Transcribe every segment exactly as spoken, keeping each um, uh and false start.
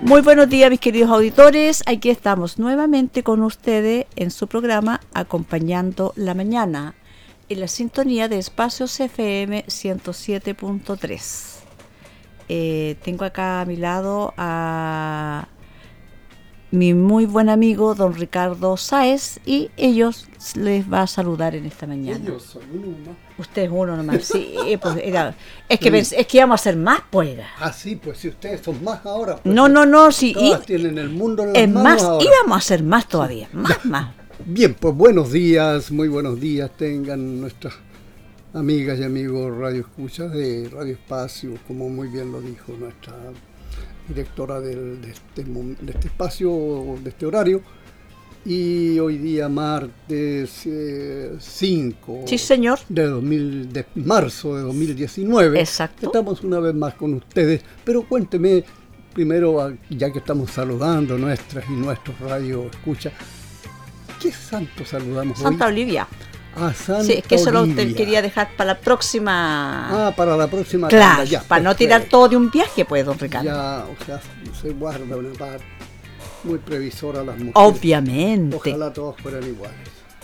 Muy buenos días, mis queridos auditores. Aquí estamos nuevamente con ustedes en su programa Acompañando la Mañana, en la sintonía de Espacios F M ciento siete punto tres. Eh, tengo acá a mi lado a mi muy buen amigo don Ricardo Sáez y ellos les va a saludar en esta mañana. Ellos son uno más. Usted es uno nomás, sí, pues era, es que pens, es que íbamos a ser más, pues era. Ah, sí, pues si ustedes son más ahora. Pues, no, no, no, sí. Todas Y, tienen el mundo en las es manos más, ahora. íbamos a ser más todavía, sí. más, ya. más. Bien, pues buenos días, muy buenos días tengan nuestras amigas y amigos Radio Escucha de Radio Espacio, como muy bien lo dijo nuestra directora del, de, este, de este espacio, de este horario. Y hoy día martes eh, cinco sí, señor. De, dos mil, de marzo de dos mil diecinueve. Exacto. Estamos una vez más con ustedes, pero cuénteme primero, ya que estamos saludando nuestras y nuestros radio escucha, ¿qué santo saludamos Santa hoy? Santa Olivia. Ah, Santa Sí, es que eso Olivia. lo quería dejar para la próxima. Ah, para la próxima. Claro, tanda, ya, para perfecto. no tirar todo de un viaje, pues, don Ricardo. Ya, o sea, se guarda una parte. Muy previsora las mujeres. Obviamente. Ojalá todos fueran iguales.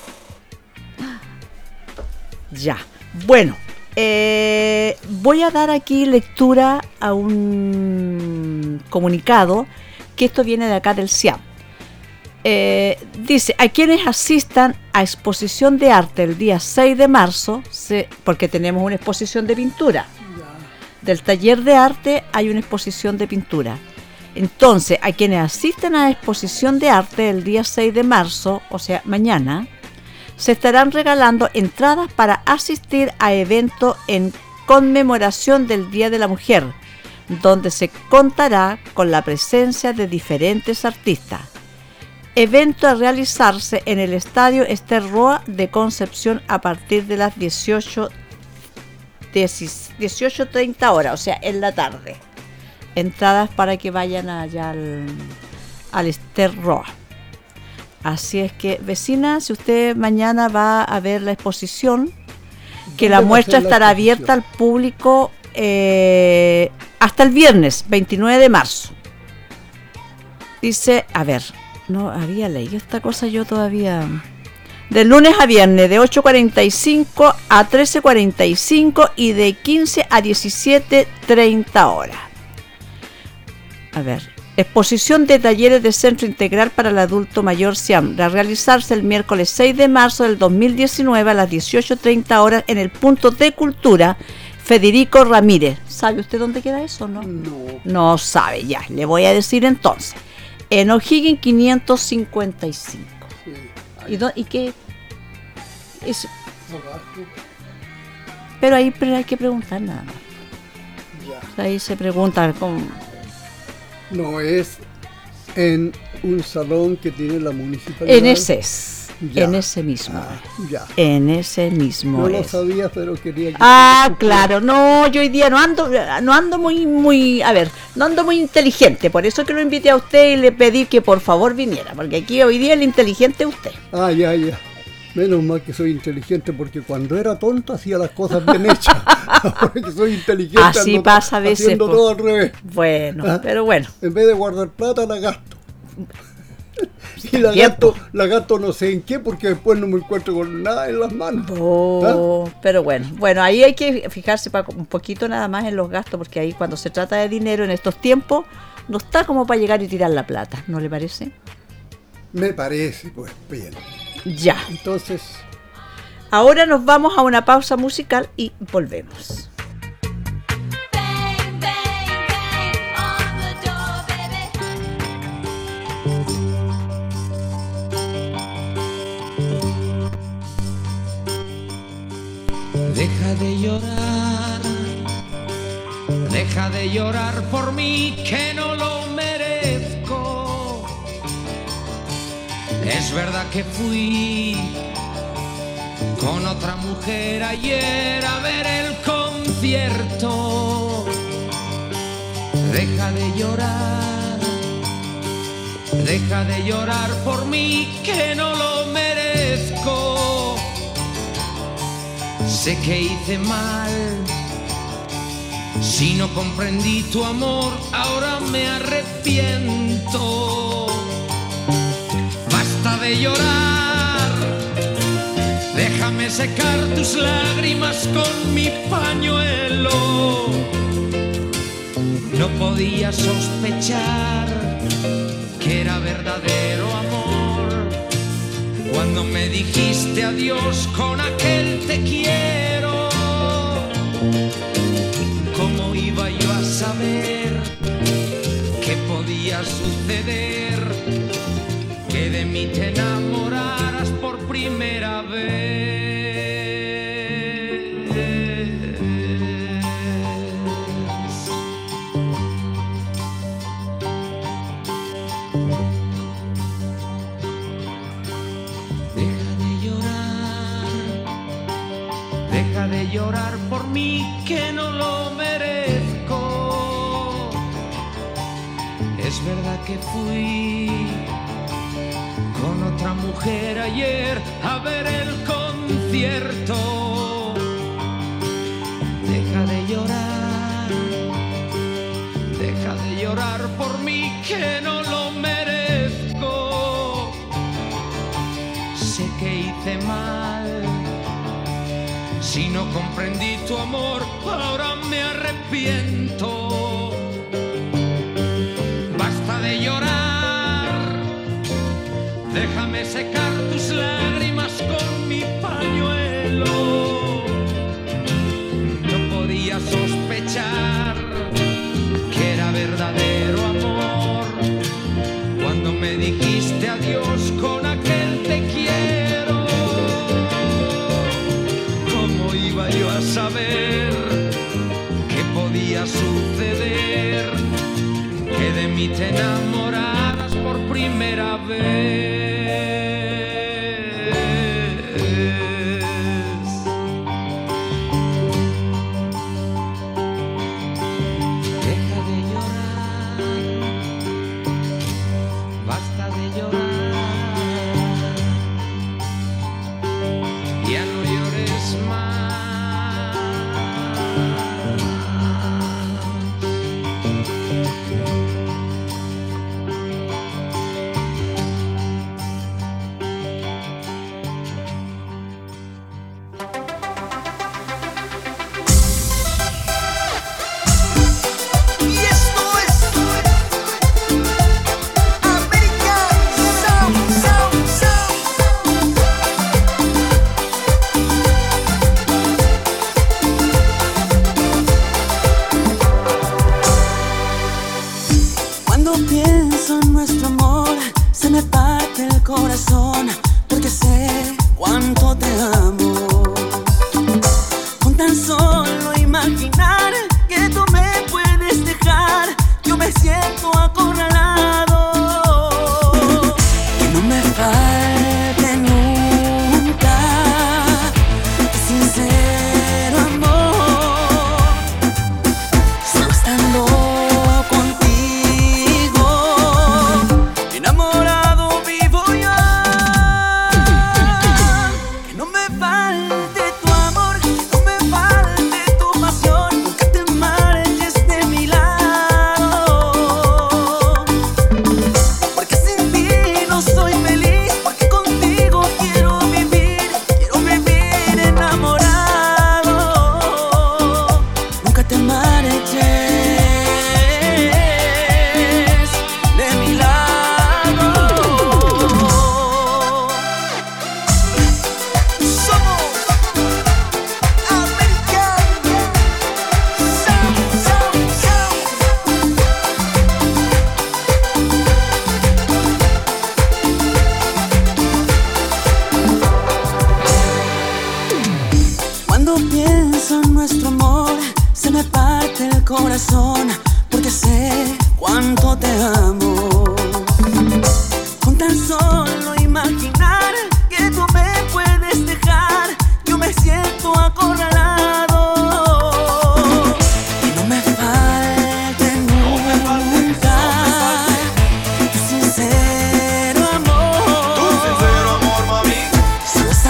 Ya. Bueno, eh, voy a dar aquí lectura a un comunicado que esto viene de acá del C I A M. Eh, dice, a quienes asistan a exposición de arte el día seis de marzo, se, porque tenemos una exposición de pintura. Ya. Del taller de arte hay una exposición de pintura. Entonces, a quienes asisten a la exposición de arte el día seis de marzo, o sea, mañana, se estarán regalando entradas para asistir a eventos en conmemoración del Día de la Mujer, donde se contará con la presencia de diferentes artistas. Evento a realizarse en el Estadio Ester Roa de Concepción a partir de las dieciocho treinta horas, o sea, en la tarde. Entradas para que vayan allá al, al Ester Roa. Así es que, vecina, si usted mañana va a ver la exposición, que la muestra estará abierta al público eh, hasta el viernes veintinueve de marzo. Dice, a ver, no había leído esta cosa yo todavía. De lunes a viernes, de ocho cuarenta y cinco a trece cuarenta y cinco y de quince a diecisiete treinta horas. A ver, exposición de talleres de Centro Integral para el Adulto Mayor C I A M, a realizarse el miércoles seis de marzo del dos mil diecinueve a las dieciocho treinta horas en el punto de cultura Federico Ramírez. ¿Sabe usted dónde queda eso, no? No. No sabe, ya, le voy a decir entonces. En O'Higgins quinientos cincuenta y cinco. Sí, ¿Y, do, ¿Y qué? Es, abajo. pero ahí pero hay que preguntar nada más. Ya. Ahí se pregunta cómo. No, es en un salón que tiene la municipalidad. En ese es, ya. en ese mismo. Ah, ya. En ese mismo No es. lo sabía, pero quería que... Ah, claro, no, yo hoy día no ando, no ando muy, muy, a ver, no ando muy inteligente, por eso que lo invité a usted y le pedí que por favor viniera, porque aquí hoy día el inteligente es usted. Ah, ya, ya. Menos mal que soy inteligente, porque cuando era tonto hacía las cosas bien hechas. Ahora que soy inteligente, así ando pasa a veces. Haciendo Por... todo al revés. Bueno, ¿Ah? pero bueno. En vez de guardar plata, la gasto. Y la gasto, la gasto no sé en qué, porque después no me encuentro con nada en las manos. Oh, ¿Ah? Pero bueno, bueno, ahí hay que fijarse para un poquito nada más en los gastos, porque ahí cuando se trata de dinero en estos tiempos, no está como para llegar y tirar la plata, ¿no le parece? Me parece, pues bien. Ya. Entonces, ahora nos vamos a una pausa musical y volvemos. Deja de llorar, deja de llorar por mí que no lo merezco. Es verdad que fui con otra mujer ayer a ver el concierto. Deja de llorar, deja de llorar por mí que no lo merezco. Sé que hice mal Si no comprendí tu amor, ahora me arrepiento. Basta de llorar, déjame secar tus lágrimas con mi pañuelo. No podía sospechar que era verdadero amor cuando me dijiste adiós con aquel te quiero. ¿Cómo iba yo a saber qué podía suceder? Que de mí te enamoraras por primera vez. Deja de llorar, deja de llorar por mí que no lo merezco. Es verdad que fui con otra mujer ayer a ver el concierto. Deja de llorar, deja de llorar por mí que no lo merezco. Sé que hice mal, si no comprendí tu amor, ahora me arrepiento. Basta de llorar, déjame secar tus lágrimas con mi pañuelo. No podía sospechar que era verdadero amor cuando me dijiste adiós con aquel te quiero. ¿Cómo iba yo a saber qué podía suceder? Que de mí te enamoraras por primera vez. Deja de llorar, basta de llorar, ya no llores más.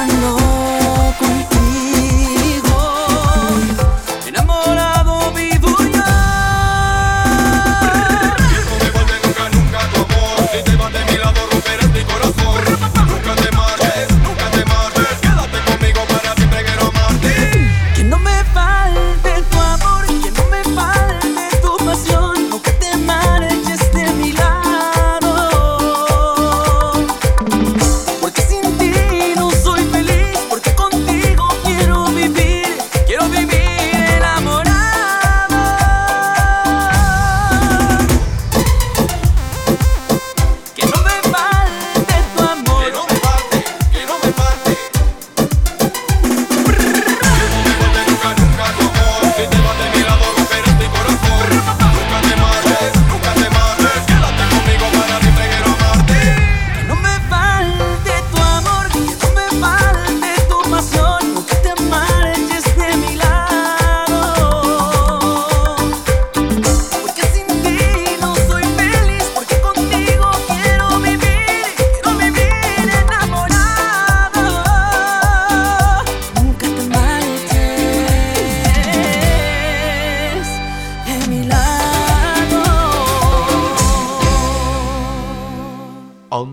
Vivo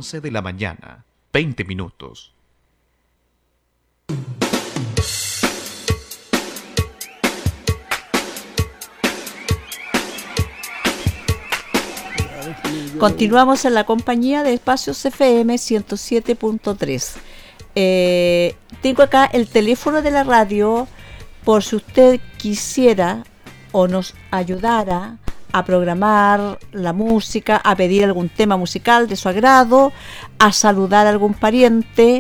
once de la mañana, veinte minutos. Continuamos en la compañía de Espacios F M ciento siete punto tres. Eh, tengo acá el teléfono de la radio por si usted quisiera o nos ayudara a programar la música, a pedir algún tema musical de su agrado, a saludar a algún pariente,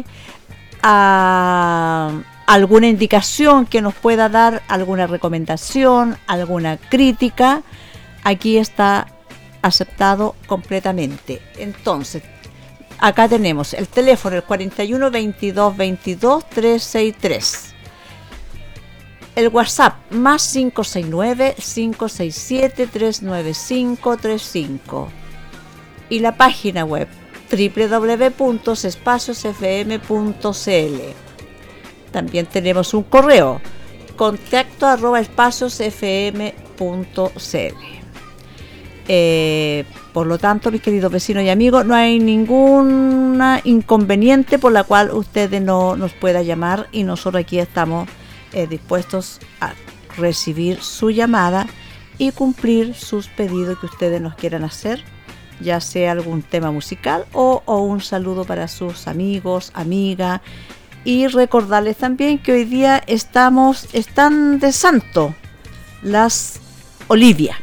a alguna indicación que nos pueda dar, alguna recomendación, alguna crítica. Aquí está aceptado completamente. Entonces, acá tenemos el teléfono, el cuarenta y uno, veintidós, veintidós, trescientos sesenta y tres. El WhatsApp, más cinco seis nueve, cinco seis siete, tres nueve cinco tres cinco. Y la página web, doble u doble u doble u punto espacios f m punto c l. También tenemos un correo, contacto arroba espacios f m punto c l. Eh, por lo tanto, mis queridos vecinos y amigos, no hay ningún inconveniente por la cual ustedes no nos puedan llamar, y nosotros aquí estamos eh, dispuestos a recibir su llamada y cumplir sus pedidos que ustedes nos quieran hacer, ya sea algún tema musical o, o un saludo para sus amigos, amigas. Y recordarles también que hoy día estamos están de santo las Olivia.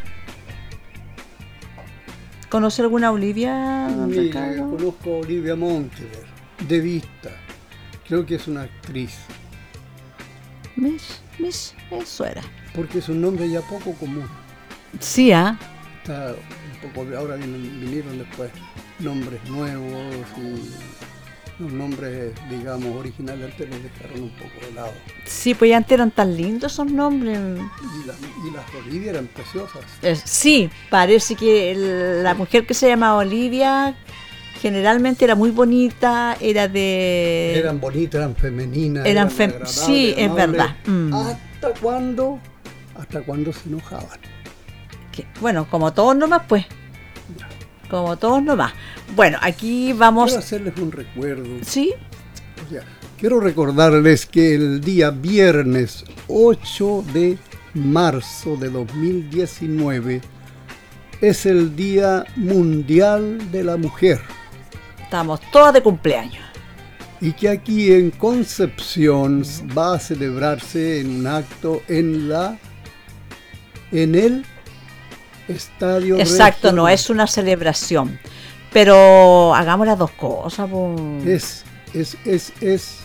¿Conoce alguna Olivia? Sí, conozco a Olivia Montever, de vista. Creo que es una actriz. Miss, Miss, eso era. Porque es un nombre ya poco común. Sí, ¿ah? ¿eh? Está un poco, ahora vinieron, vinieron después nombres nuevos y los nombres, digamos, originales antes los dejaron un poco de lado. Sí, pues ya antes eran tan lindos esos nombres. Y, la, y las Olivia eran preciosas. Eh, sí, parece que el, la mujer que se llamaba Olivia generalmente era muy bonita, era de... Eran bonitas, eran femeninas. Eran, eran fem... Sí, es verdad. Mm. ¿Hasta cuándo? Hasta cuándo se enojaban. Que, bueno, como todos nomás, pues. Como todos nomás. Bueno, aquí vamos... Quiero hacerles un recuerdo. Sí. O sea, quiero recordarles que el día viernes ocho de marzo de dos mil diecinueve es el Día Mundial de la Mujer. Estamos todas de cumpleaños. Y que aquí en Concepción va a celebrarse en un acto en la en el Estadio Exacto, regional. No es una celebración, pero hagamos las dos cosas. Po. Es, es, es, es.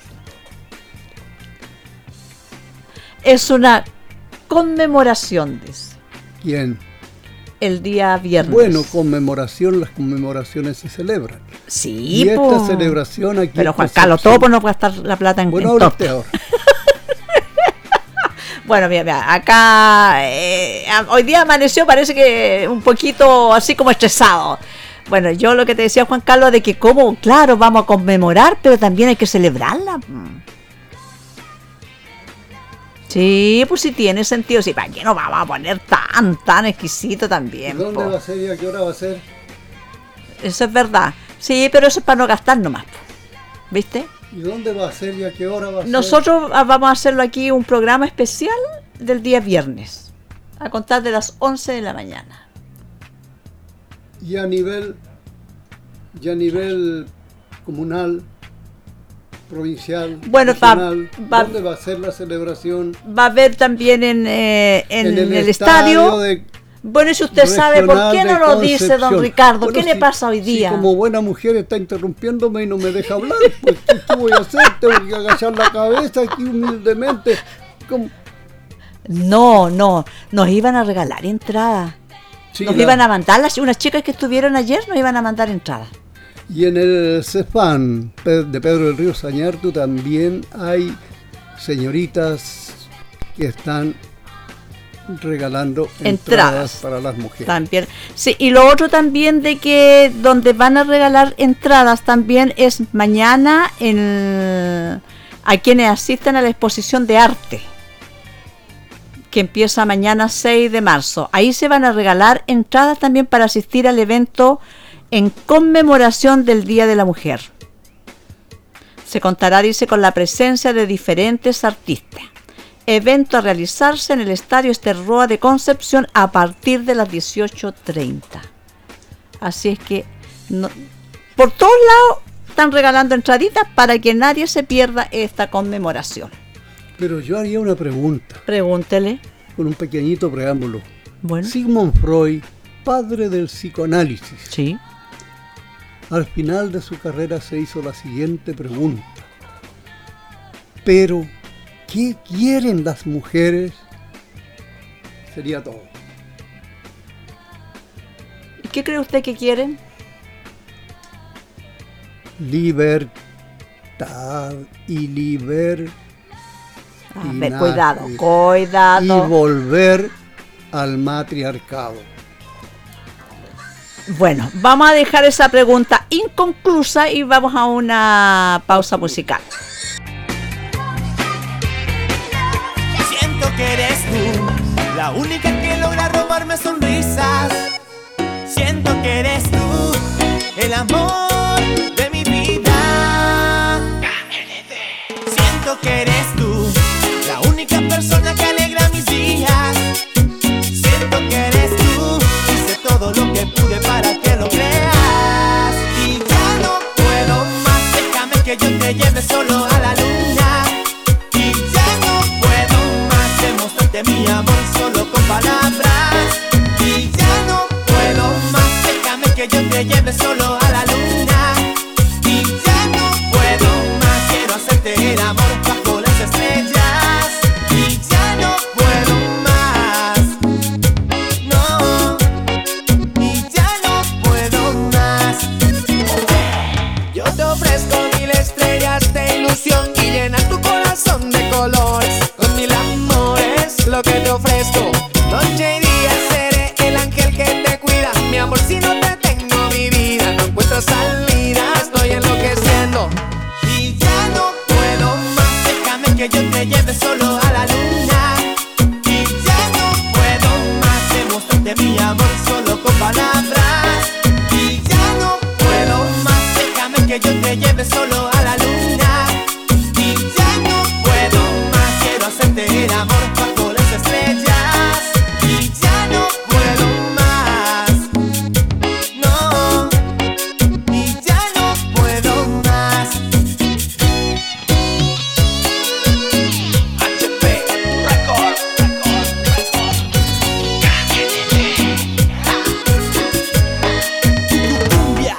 Es una conmemoración, dice. ¿Quién? El día viernes. Bueno, conmemoración, las conmemoraciones se celebran. Sí, y esta po. celebración aquí. Pero Juan Carlos, todo por no gastar la plata en Bueno, en ahora top. usted ahora. Bueno, mira, mira, acá eh, hoy día amaneció, parece que un poquito así como estresado. Bueno, yo lo que te decía, Juan Carlos, de que como, claro, vamos a conmemorar, pero también hay que celebrarla. Sí, pues sí tiene sentido. Sí, ¿para qué nos vamos a poner tan, tan exquisito también? ¿Dónde po? va a ser y a qué hora va a ser? Eso es verdad. Sí, pero eso es para no gastar nomás. ¿Viste? ¿Y dónde va a ser y a qué hora va a ser? Nosotros vamos a hacerlo aquí, un programa especial del día viernes, a contar de las once de la mañana. Y a nivel, y a nivel comunal, provincial, bueno, nacional, va, va, ¿dónde va a ser la celebración? Va a haber también en, eh, en, en el, el estadio. estadio de, bueno, si usted sabe, ¿por qué no lo dice don Ricardo? Bueno, ¿Qué si, le pasa hoy día? Si como buena mujer está interrumpiéndome y no me deja hablar, pues ¿qué, qué voy a hacer? Tengo que agachar la cabeza aquí humildemente. ¿Cómo? No, no, nos iban a regalar entradas. Sí, nos la... iban a mandar, las, unas chicas que estuvieron ayer nos iban a mandar entradas. Y en el CEFAN de Pedro del Río Sañartu también hay señoritas que están regalando entradas, entradas para las mujeres. También. Sí, y lo otro también de que donde van a regalar entradas también es mañana en, a quienes asistan a la exposición de arte, que empieza mañana seis de marzo. Ahí se van a regalar entradas también para asistir al evento en conmemoración del Día de la Mujer. Se contará, dice, con la presencia de diferentes artistas. Evento a realizarse en el Estadio Ester Roa de Concepción a partir de las dieciocho treinta. Así es que no, por todos lados están regalando entraditas para que nadie se pierda esta conmemoración. Pero yo haría una pregunta. Pregúntele. Con un pequeñito preámbulo. Bueno. Sigmund Freud, padre del psicoanálisis. Sí. Al final de su carrera se hizo la siguiente pregunta. Pero, ¿qué quieren las mujeres? Sería todo. ¿Y qué cree usted que quieren? Libertad y liber... A ver, cuidado, cuidado. Y volver al matriarcado. Bueno, vamos a dejar esa pregunta inconclusa y vamos a una pausa musical. Siento que eres tú la única que logra robarme sonrisas. Siento que eres tú el amor de mi vida. Siento que eres tú la única persona que alegra mis días. Siento que eres tú, hice todo lo que pude para que lo creas. Y ya no puedo más, déjame que yo te lleve solo a la luna. Y ya no puedo más, demostrarte mi amor solo con palabras. Y ya no puedo más, déjame que yo te lleve solo a la luna. Y ya no puedo más, quiero hacerte el amor bajo las estrellas. Y ya no puedo más, no. Y ya no puedo más. Yo te ofrezco mil estrellas de ilusión y llenar tu corazón de colores. Con mil amores lo que te ofrezco. Noche y día seré el ángel que te cuida. Mi amor, si no te tengo, mi vida no encuentro salida. Estoy enloqueciendo. Y ya no puedo más, déjame que yo te lleve solo a la luna. Y ya no puedo más, demostrarte mi amor solo con palabras. Y ya no puedo más, déjame que yo te lleve solo a la luna. Y ya no puedo más, quiero hacerte el amor bajo las estrellas. Y ya no puedo más, no. Y ya no puedo más. H P Record, cumbia.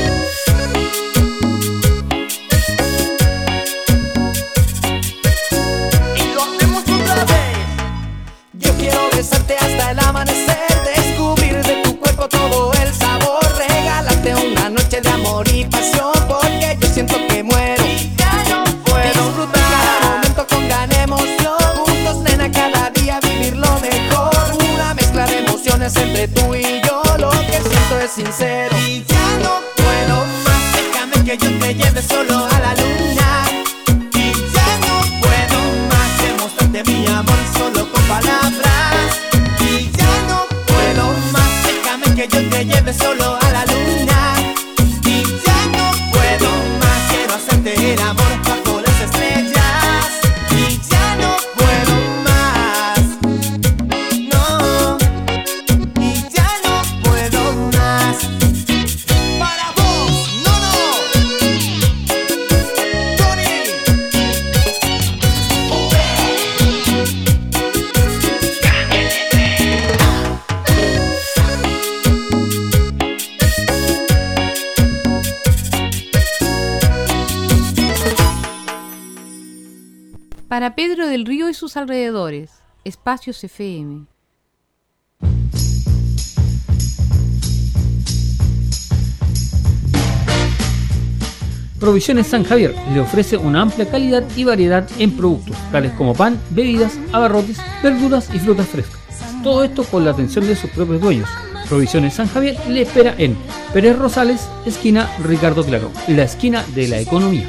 Y lo hacemos otra vez. Yo quiero besarte hasta el amanecer, descubrir de tu cuerpo todo el sabor, regalarte una noche de amor y pasión, porque yo siento que muero y ya no puedo disfrutar cada momento con gran emoción. Juntos, nena, cada día vivir lo mejor, una mezcla de emociones entre tú y yo. Lo que siento es sincero y ya no puedo más, déjame que yo te lleve solo a la luna. Y ya no puedo más, demostrarte mi amor solo con palabras. Y ya no puedo más, déjame que yo te lleve solo a la luna. Y ya no puedo más, quiero hacerte el amor bajo las estrellas. Y ya no puedo más, no. Y ya no puedo más. Para vos, no, no. Tony. Para Pedro del Río y sus alrededores, Espacios F M. Provisiones San Javier le ofrece una amplia calidad y variedad en productos, tales como pan, bebidas, abarrotes, verduras y frutas frescas. Todo esto con la atención de sus propios dueños. Provisiones San Javier le espera en Pérez Rosales, esquina Ricardo Claro, la esquina de la economía.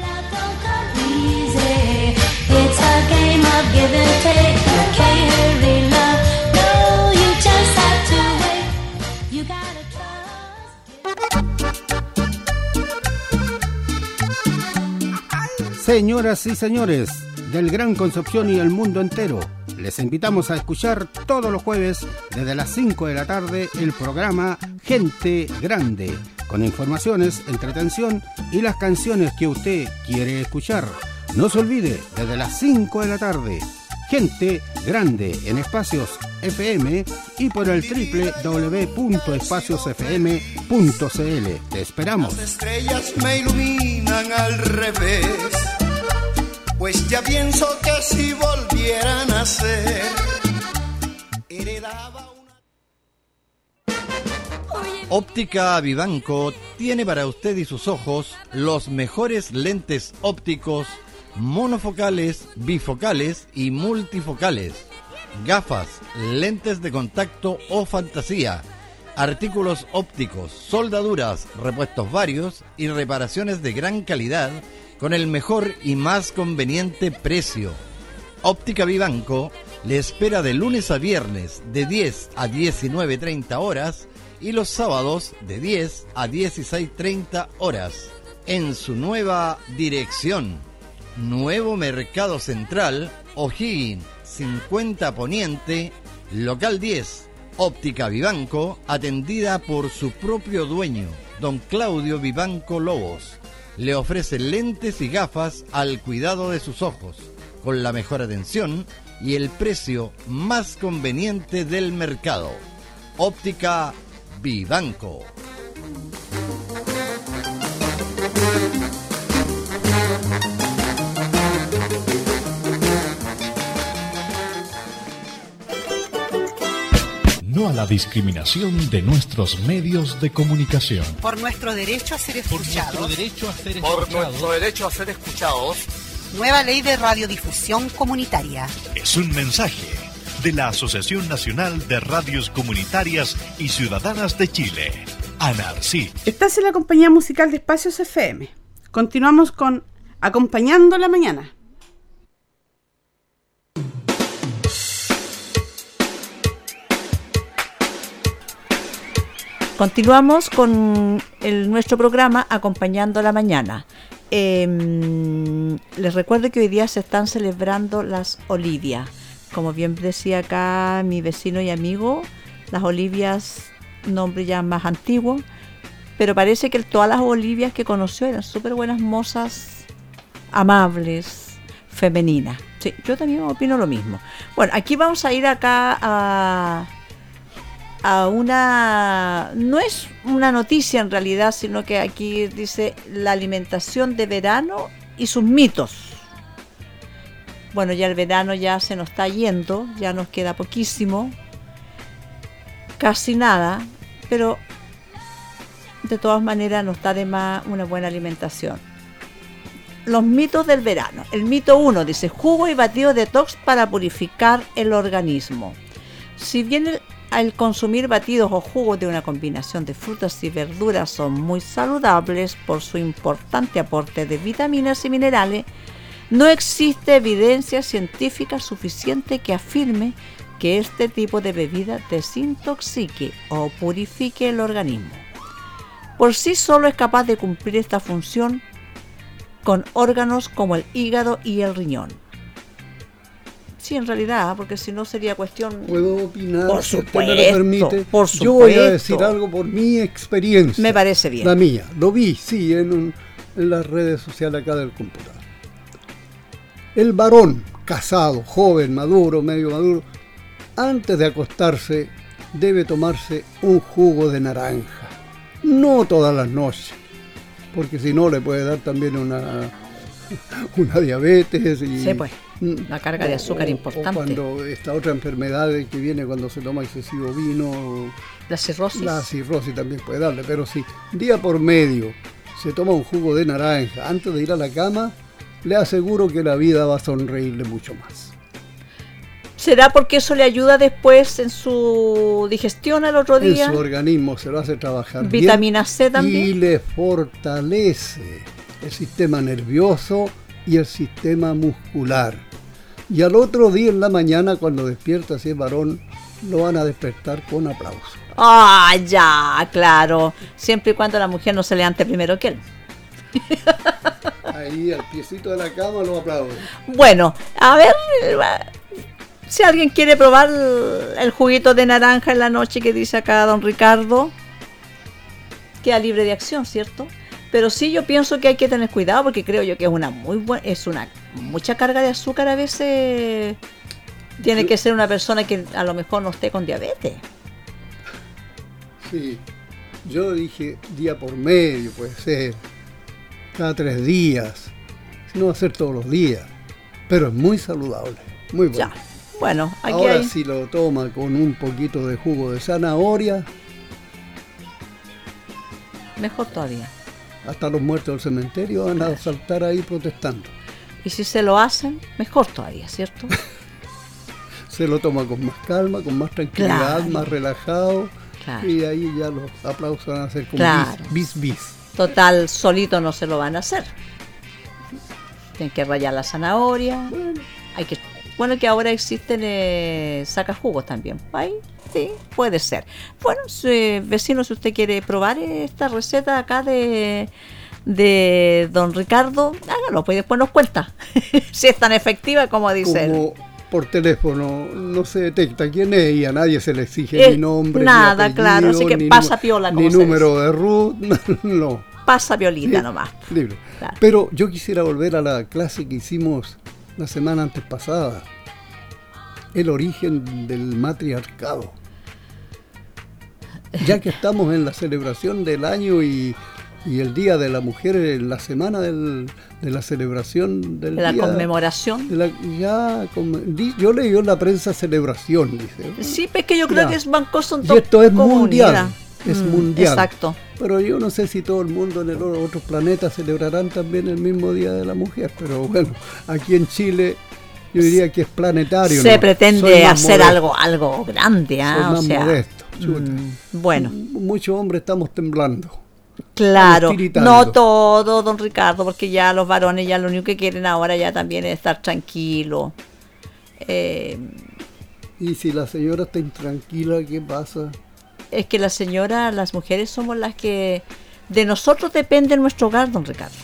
Señoras y señores del Gran Concepción y el mundo entero, les invitamos a escuchar todos los jueves desde las cinco de la tarde el programa Gente Grande, con informaciones, entretención y las canciones que usted quiere escuchar. No se olvide, desde las cinco de la tarde, Gente Grande en Espacios F M y por el doble u doble u doble u punto espacios f m punto c l. Te esperamos. Las estrellas me iluminan al revés, pues ya pienso que si volvieran a ser, heredaba una... Óptica Vivanco tiene para usted y sus ojos los mejores lentes ópticos monofocales, bifocales y multifocales, gafas, lentes de contacto o fantasía, artículos ópticos, soldaduras, repuestos varios y reparaciones de gran calidad con el mejor y más conveniente precio. Óptica Vivanco le espera de lunes a viernes de diez a diecinueve treinta horas y los sábados de diez a dieciséis treinta horas en su nueva dirección. Nuevo Mercado Central, O'Higgins cincuenta Poniente, local diez, Óptica Vivanco, atendida por su propio dueño, don Claudio Vivanco Lobos. Le ofrece lentes y gafas al cuidado de sus ojos, con la mejor atención y el precio más conveniente del mercado. Óptica Vivanco. No a la discriminación de nuestros medios de comunicación. Por nuestro derecho a ser escuchados. Por nuestro derecho a ser Por escuchados. nuestro derecho a ser escuchados. Nueva ley de radiodifusión comunitaria. Es un mensaje de la Asociación Nacional de Radios Comunitarias y Ciudadanas de Chile, ANARCI. Estás en la compañía musical de Espacios F M. Continuamos con Acompañando la Mañana. Continuamos con el, nuestro programa Acompañando la Mañana. Eh, les recuerdo que hoy día se están celebrando las Olivias. Como bien decía acá mi vecino y amigo, las Olivias, nombre ya más antiguo, pero parece que todas las Olivias que conoció eran súper buenas mozas, amables, femeninas. Sí, yo también opino lo mismo. Bueno, aquí vamos a ir acá a... a una, no es una noticia en realidad, sino que aquí dice la alimentación de verano y sus mitos. Bueno, ya el verano ya se nos está yendo, ya nos queda poquísimo, casi nada, pero de todas maneras nos está de más una buena alimentación. Los mitos del verano. El mito uno dice: jugo y batido detox para purificar el organismo. Si bien el Al consumir batidos o jugos de una combinación de frutas y verduras son muy saludables por su importante aporte de vitaminas y minerales, no existe evidencia científica suficiente que afirme que este tipo de bebida desintoxique o purifique el organismo. Por sí solo es capaz de cumplir esta función con órganos como el hígado y el riñón. Sí, en realidad, porque si no sería cuestión... ¿Puedo opinar? Por si supuesto, usted me lo permite. por supuesto. Yo voy a decir algo por mi experiencia. Me parece bien. La mía. Lo vi, sí, en, un, en las redes sociales acá del computador. El varón casado, joven, maduro, medio maduro, antes de acostarse debe tomarse un jugo de naranja. No todas las noches, porque si no le puede dar también una, una diabetes y... Sí, pues. La carga de azúcar o, importante. O cuando esta otra enfermedad que viene cuando se toma excesivo vino. La cirrosis. La cirrosis también puede darle, pero si día por medio se toma un jugo de naranja antes de ir a la cama, le aseguro que la vida va a sonreírle mucho más. ¿Será porque eso le ayuda después en su digestión al otro día? En su organismo se lo hace trabajar bien. Vitamina C también. Y le fortalece el sistema nervioso y el sistema muscular. Y al otro día en la mañana, cuando despierta, si es varón, lo van a despertar con aplauso. Ah, ya, claro. Siempre y cuando la mujer no se levante primero que él. Ahí al piecito de la cama lo aplaudo. Bueno, a ver, si alguien quiere probar el juguito de naranja en la noche que dice acá don Ricardo, queda libre de acción, ¿cierto? Pero sí, yo pienso que hay que tener cuidado porque creo yo que es una muy buena, es una mucha carga de azúcar a veces. Tiene que ser una persona que a lo mejor no esté con diabetes. Sí, yo dije día por medio, puede ser, cada tres días, no va a ser todos los días, pero es muy saludable, muy bueno. Ya, bueno, aquí ahora hay... si lo toma con un poquito de jugo de zanahoria, mejor todavía. Hasta los muertos del cementerio van a saltar ahí protestando. Y si se lo hacen, mejor todavía, ¿cierto? Se lo toma con más calma, con más tranquilidad, claro. más relajado. Claro. Y ahí ya los aplausos van a hacer como claro. bis, bis, bis. Total, solito no se lo van a hacer. Tienen que rallar la zanahoria. Bueno, hay que, bueno que ahora existen eh, sacajugos también. Ahí sí, puede ser. Bueno, si, vecino, si usted quiere probar esta receta acá de, de don Ricardo, hágalo, pues después nos cuenta si es tan efectiva como dice como... él. Por teléfono no se detecta quién es y a nadie se le exige eh, ni nombre, nada, ni apellido, claro, así que ni pasa piola, como ni se número dice. de root, no. Pasa piolita nomás. Libre. Claro. Pero yo quisiera volver a la clase que hicimos la semana antes pasada, el origen del matriarcado. Ya que estamos en la celebración del año y Y el Día de la Mujer, en la semana del, de la celebración del de la día, conmemoración. De la, ya, yo leí en la prensa celebración, dice. Sí, es que yo creo ya. que es Banco son Y esto es mundial. Unida. Es mm, mundial. Exacto. Pero yo no sé si todo el mundo en el otros planetas celebrarán también el mismo Día de la Mujer. Pero bueno, aquí en Chile yo diría que es planetario. Se ¿no? pretende hacer algo algo grande. ¿eh? Soy o más sea, modesto. Mm, bueno. Muchos hombres estamos temblando. Claro, no todo, don Ricardo, porque ya los varones ya lo único que quieren ahora ya también es estar tranquilos. Eh, y si la señora está intranquila, ¿qué pasa? Es que la señora, las mujeres somos las que... De nosotros depende nuestro hogar, don Ricardo.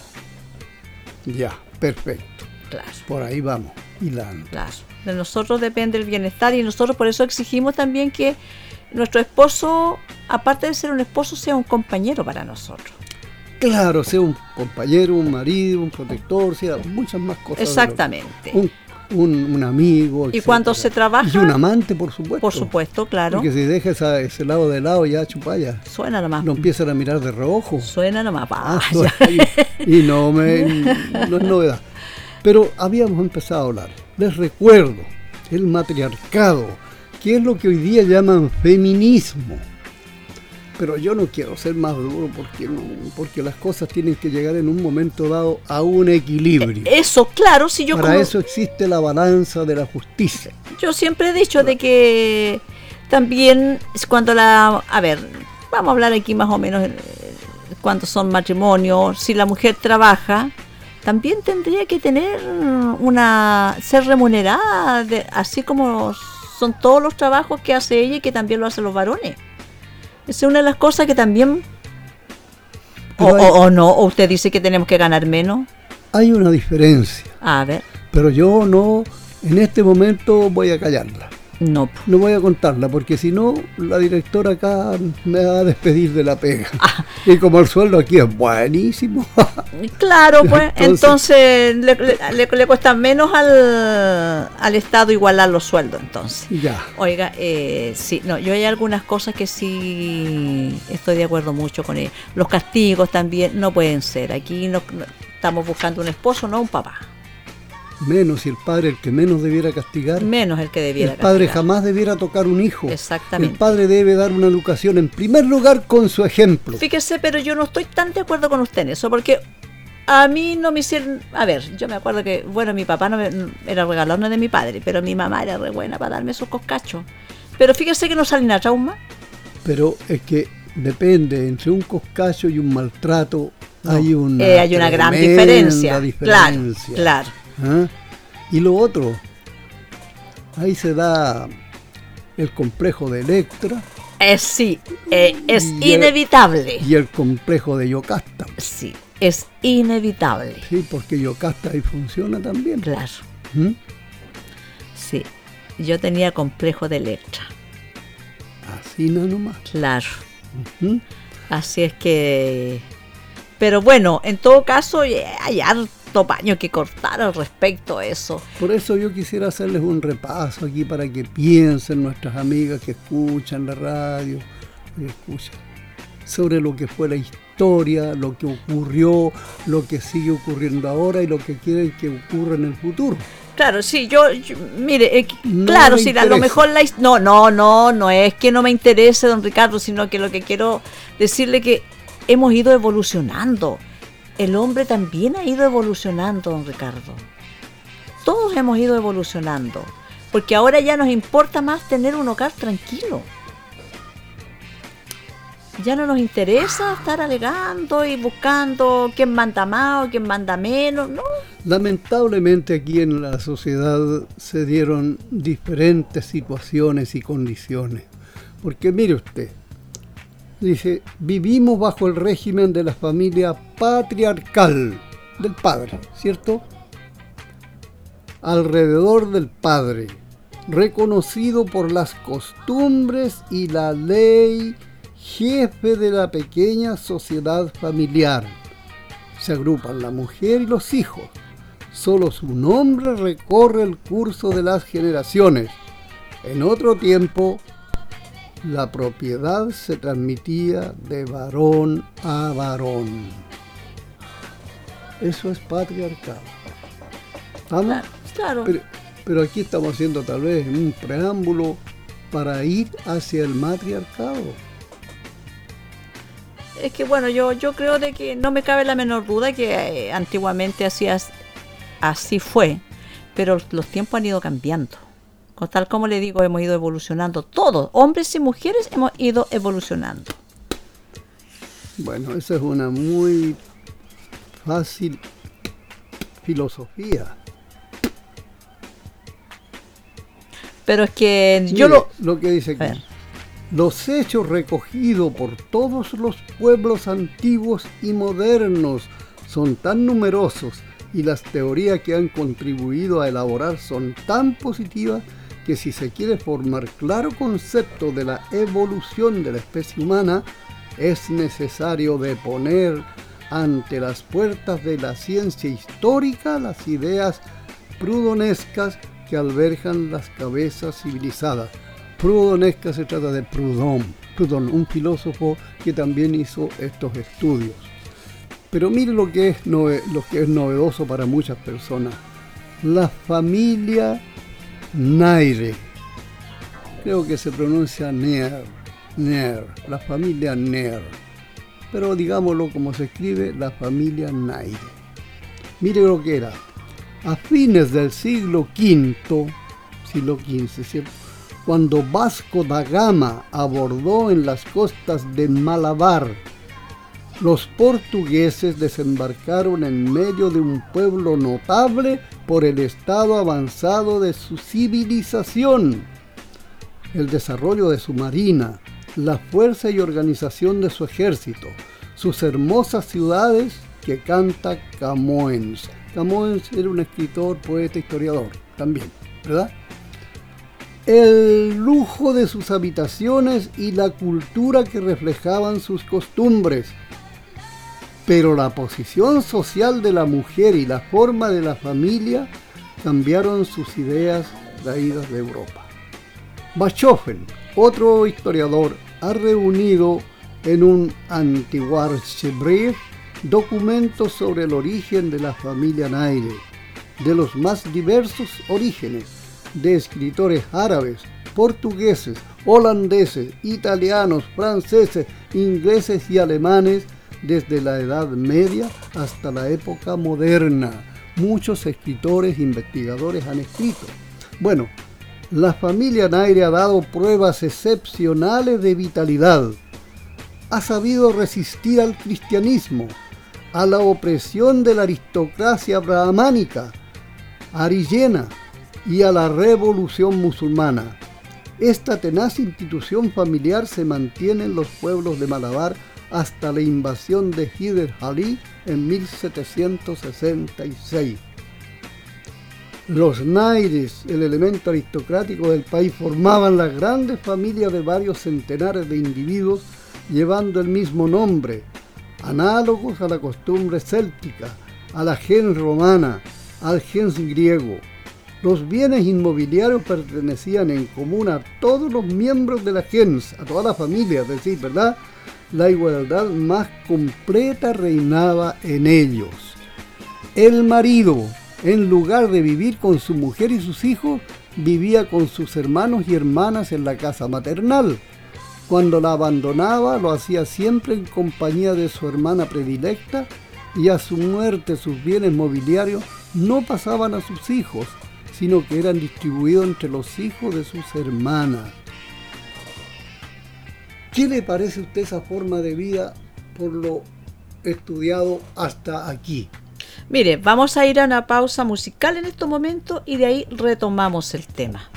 Ya, perfecto. Claro. Por ahí vamos, hilando. Claro, de nosotros depende el bienestar y nosotros por eso exigimos también que nuestro esposo, aparte de ser un esposo, sea un compañero para nosotros. Claro, sea un compañero, un marido, un protector, sea muchas más cosas. Exactamente. Un, un, un amigo, Y etcétera. cuando se trabaja... Y un amante, por supuesto. Por supuesto, claro. Porque si deja esa, ese lado de lado, ya chupaya. Suena nomás. No empiezan a mirar de reojo. Suena nomás. Ah, y, y no, me, no es novedad. Pero habíamos empezado a hablar. Les recuerdo, el matriarcado, que es lo que hoy día llaman feminismo. Pero yo no quiero ser más duro porque, no, porque las cosas tienen que llegar en un momento dado a un equilibrio. Eso, claro, si yo Para como... eso existe la balanza de la justicia. Yo siempre he dicho de que también cuando la... A ver, vamos a hablar aquí más o menos cuando son matrimonios. Si la mujer trabaja, también tendría que tener una... ser remunerada, de, así como son todos los trabajos que hace ella y que también lo hacen los varones. Esa es una de las cosas que también... O, hay, o, o no, o usted dice que tenemos que ganar menos. Hay una diferencia. A ver. Pero yo no, en este momento voy a callarla. No. No voy a contarla, porque si no, la directora acá me va a despedir de la pega. Ah. Y como el sueldo aquí es buenísimo. Claro, pues, entonces, entonces le, le, le cuesta menos al, al Estado igualar los sueldos, entonces. Ya. Oiga, eh, sí, no, yo hay algunas cosas que sí estoy de acuerdo mucho con ella. Los castigos también no pueden ser. Aquí no, no, estamos buscando un esposo, no un papá. Menos, y el padre el que menos debiera castigar. Menos el que debiera castigar. El padre castigar. jamás debiera tocar un hijo. Exactamente. El padre debe dar una educación en primer lugar con su ejemplo. Fíjese, pero yo no estoy tan de acuerdo con usted en eso, porque a mí no me hicieron... A ver, yo me acuerdo que, bueno, mi papá no me, era regalón de mi padre, pero mi mamá era re buena para darme esos coscachos. Pero fíjese que no salen a trauma. Pero es que depende, entre un coscacho y un maltrato no. hay una, eh, hay una gran diferencia. diferencia. Claro, claro. ¿Ah? Y lo otro, ahí se da el complejo de Electra. Eh, sí, eh, es y inevitable. El, y el complejo de Yocasta. Sí, es inevitable. Sí, porque Yocasta ahí funciona también. Claro. ¿Mm? Sí, yo tenía complejo de letra. Así no nomás. Claro. Uh-huh. Así es que... Pero bueno, en todo caso, hay harto paño que cortar al respecto a eso. Por eso yo quisiera hacerles un repaso aquí para que piensen nuestras amigas que escuchan la radio, que escuchan, sobre lo que fue la historia, lo que ocurrió, lo que sigue ocurriendo ahora y lo que quieren que ocurra en el futuro. Claro, sí, yo, yo mire, eh, no claro, si a lo mejor la no, no, no, no es que no me interese, don Ricardo, sino que lo que quiero decirle que hemos ido evolucionando. El hombre también ha ido evolucionando, don Ricardo. Todos hemos ido evolucionando, porque ahora ya nos importa más tener un hogar tranquilo. Ya no nos interesa estar alegando y buscando quién manda más o quién manda menos, ¿no? Lamentablemente aquí en la sociedad se dieron diferentes situaciones y condiciones. Porque mire usted, dice, vivimos bajo el régimen de la familia patriarcal del padre, ¿cierto? Alrededor del padre, reconocido por las costumbres y la ley, jefe de la pequeña sociedad familiar. Se agrupan la mujer y los hijos. Solo su nombre recorre el curso de las generaciones. En otro tiempo, la propiedad se transmitía de varón a varón. Eso es patriarcado. ¿Vamos? Claro, claro. Pero, pero aquí estamos haciendo tal vez un preámbulo para ir hacia el matriarcado. Es que bueno, yo, yo creo de que no me cabe la menor duda que eh, antiguamente así, así fue, pero los tiempos han ido cambiando. Con tal como le digo, hemos ido evolucionando todos, hombres y mujeres hemos ido evolucionando. Bueno, esa es una muy fácil filosofía. Pero es que Mire, yo lo... lo que dice aquí. Los hechos recogidos por todos los pueblos antiguos y modernos son tan numerosos y las teorías que han contribuido a elaborar son tan positivas que si se quiere formar claro concepto de la evolución de la especie humana, es necesario de poner ante las puertas de la ciencia histórica las ideas prudonescas que albergan las cabezas civilizadas. Prudonesca se trata de Proudhon, Proudhon, un filósofo que también hizo estos estudios. Pero mire lo que es, nove, lo que es novedoso para muchas personas. La familia Naire, creo que se pronuncia Nair, Nair, la familia Nair, pero digámoslo como se escribe, la familia Naire. Mire lo que era. A fines del siglo quinto, siglo quince, ¿cierto?, cuando Vasco da Gama abordó en las costas de Malabar, los portugueses desembarcaron en medio de un pueblo notable por el estado avanzado de su civilización, el desarrollo de su marina, la fuerza y organización de su ejército, sus hermosas ciudades que canta Camoens. Camoens era un escritor, poeta, historiador también, ¿verdad? El lujo de sus habitaciones y la cultura que reflejaban sus costumbres. Pero la posición social de la mujer y la forma de la familia cambiaron sus ideas traídas de Europa. Bachofen, otro historiador, ha reunido en un Antiquarsche-Brief documentos sobre el origen de la familia Naire, de los más diversos orígenes, de escritores árabes, portugueses, holandeses, italianos, franceses, ingleses y alemanes, desde la Edad Media hasta la época moderna. Muchos escritores e investigadores han escrito. Bueno, la familia Naire ha dado pruebas excepcionales de vitalidad. Ha sabido resistir al cristianismo, a la opresión de la aristocracia brahmánica, arillena, y a la revolución musulmana. Esta tenaz institución familiar se mantiene en los pueblos de Malabar hasta la invasión de Hyder Ali en mil setecientos sesenta y seis. Los naires, el elemento aristocrático del país, formaban las grandes familias de varios centenares de individuos llevando el mismo nombre, análogos a la costumbre céltica, a la gens romana, al gens griego. Los bienes inmobiliarios pertenecían en común a todos los miembros de la gens, a toda la familia, es decir, ¿verdad? La igualdad más completa reinaba en ellos. El marido, en lugar de vivir con su mujer y sus hijos, vivía con sus hermanos y hermanas en la casa maternal. Cuando la abandonaba, lo hacía siempre en compañía de su hermana predilecta, y a su muerte sus bienes mobiliarios no pasaban a sus hijos, sino que eran distribuidos entre los hijos de sus hermanas. ¿Qué le parece a usted esa forma de vida por lo estudiado hasta aquí? Mire, vamos a ir a una pausa musical en estos momentos y de ahí retomamos el tema.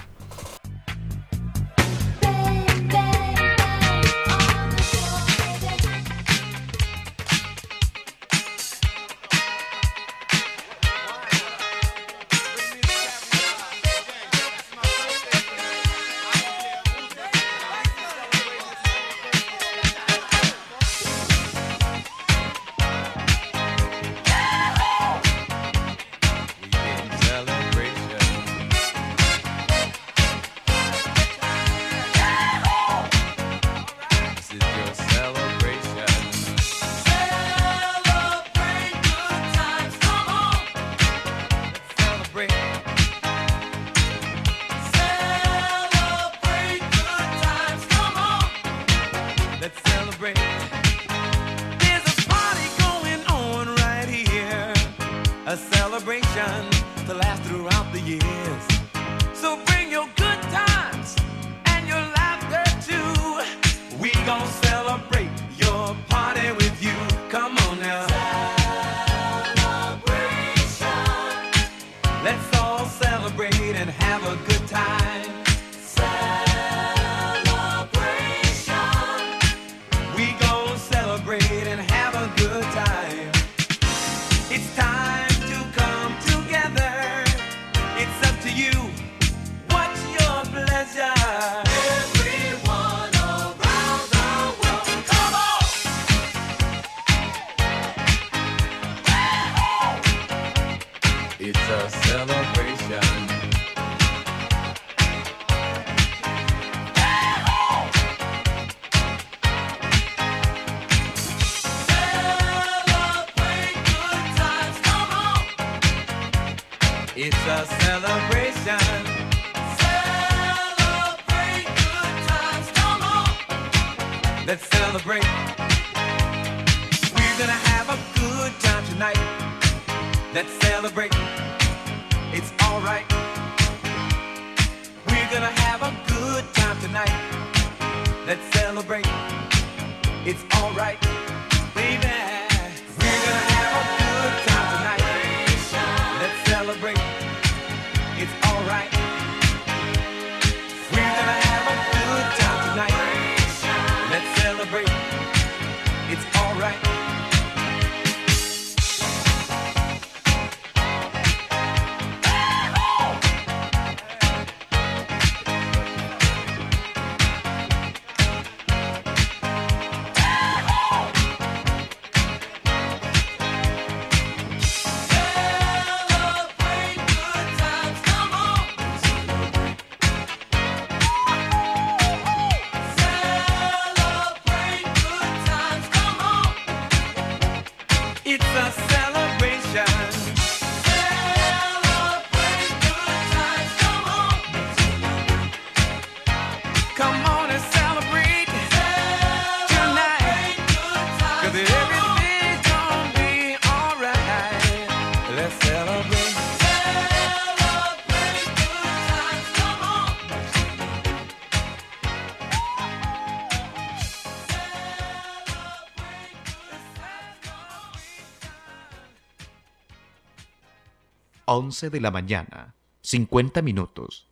once de la mañana, cincuenta minutos.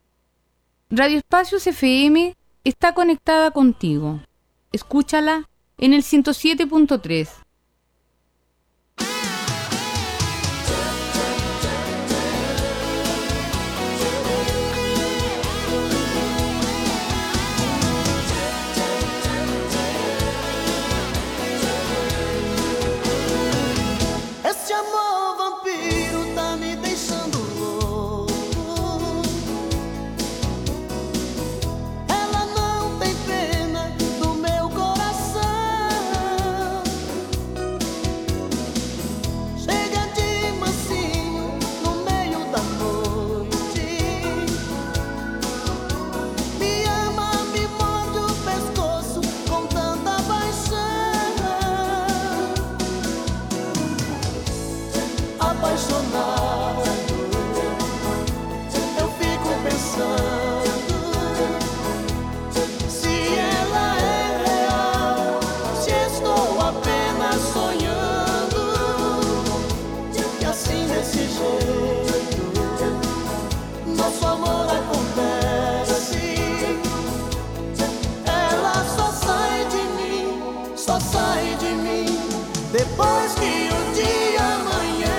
Radio Espacios F M está conectada contigo. Escúchala en el ciento siete punto tres. Esse amor vampiro tá me deixando louco. Ela não tem pena do meu coração. Chega de mansinho no meio da noite. Me ama, me morde o pescoço com tanta paixão. Apaixonado, eu fico pensando se ela é real, se estou apenas sonhando. E assim desse jeito nosso amor acontece. Ela só sai de mim, só sai de mim depois que o dia amanhece.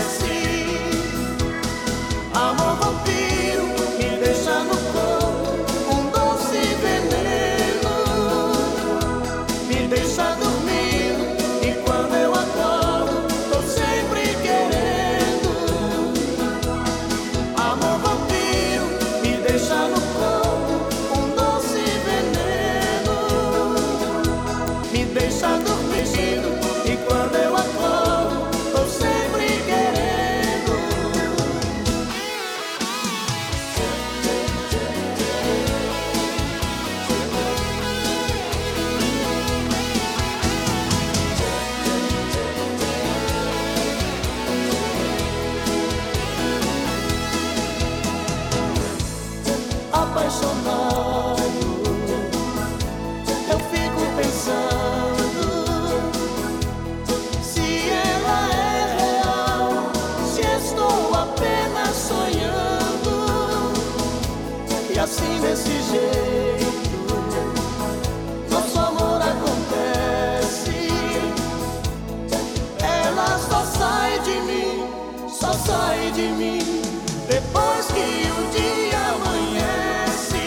Amor vampiro me deixa no corpo um doce veneno. Me deixa dormindo e quando eu acordo tô sempre querendo. Amor vampiro me deixa no corpo um doce veneno. Me deixa dormindo e quando eu acordo tô sempre querendo. Apaixonado, eu fico pensando se ela é real, se estou apenas sonhando. E assim desse jeito nosso amor acontece. Ela só sai de mim, só sai de mim depois que o dia amanhece.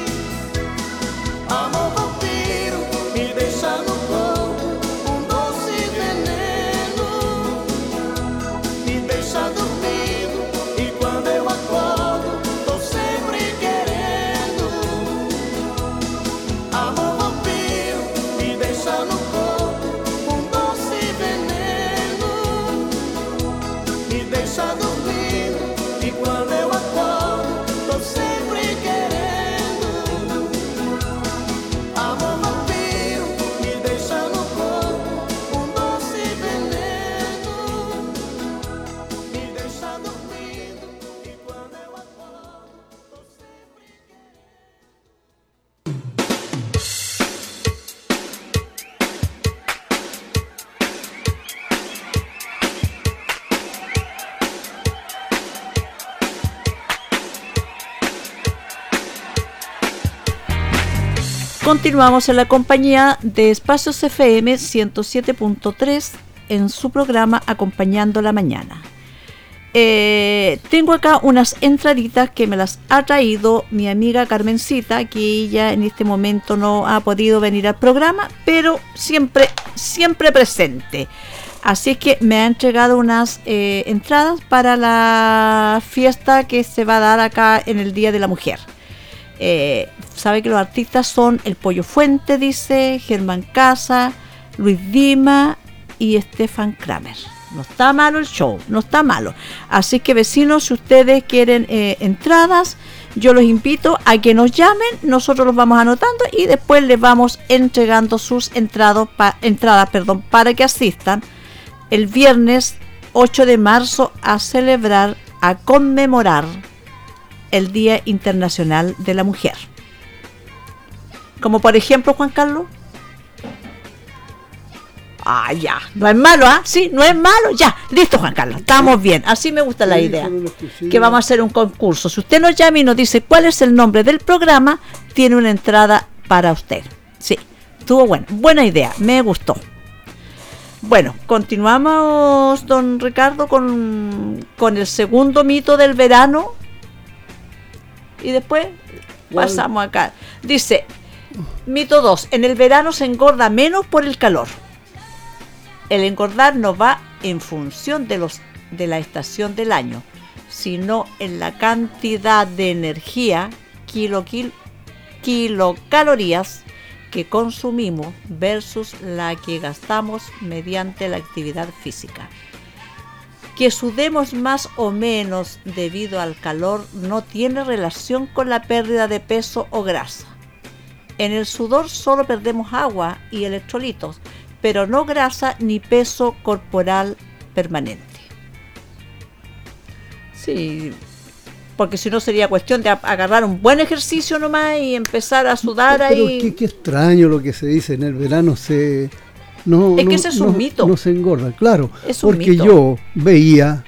Amor vampiro me deixa no corpo um doce veneno. Me deixa dormindo e quando eu acordo tô sempre querendo. Amor vampiro me deixa no corpo um doce veneno. Me deixa dormindo e quando eu acordo tô sempre querendo. Amor vampiro me deixa no corpo um doce veneno. Me deixa dormindo e quando eu acordo tô sempre querendo. Continuamos en la compañía de Espacios F M ciento siete punto tres en su programa Acompañando la Mañana. Eh, tengo acá unas entraditas que me las ha traído mi amiga Carmencita, que ella en este momento no ha podido venir al programa, pero siempre, siempre presente. Así es que me ha entregado unas eh, entradas para la fiesta que se va a dar acá en el Día de la Mujer. Eh, sabe que los artistas son El Pollo Fuente, dice, Germán Casa, Luis Dima y Stefan Kramer. No está malo el show, no está malo. Así que vecinos, si ustedes quieren eh, entradas, yo los invito a que nos llamen, nosotros los vamos anotando y después les vamos entregando sus entradas, pa, entradas perdón, para que asistan el viernes ocho de marzo a celebrar, a conmemorar el Día Internacional de la Mujer. Como por ejemplo, Juan Carlos. Ah, ya, no es malo, ¿ah? ¿eh? Sí, no es malo, ya, listo, Juan Carlos, estamos bien, así me gusta la idea, que vamos a hacer un concurso. Si usted nos llama y nos dice cuál es el nombre del programa, tiene una entrada para usted. Sí, estuvo bueno. Buena idea, me gustó. Bueno, continuamos, don Ricardo, con, con el segundo mito del verano. Y después pasamos acá. Dice, mito dos. En el verano se engorda menos por el calor. El engordar no va en función de, los, de la estación del año, sino en la cantidad de energía, kilo, kil, kilocalorías, que consumimos versus la que gastamos mediante la actividad física. Que sudemos más o menos debido al calor no tiene relación con la pérdida de peso o grasa. En el sudor solo perdemos agua y electrolitos, pero no grasa ni peso corporal permanente. Sí, porque si no sería cuestión de agarrar un buen ejercicio nomás y empezar a sudar pero ahí. Qué, qué extraño lo que se dice, en el verano se... No, es no, que ese es un no, mito. No se engorda, claro. Es un porque mito. yo veía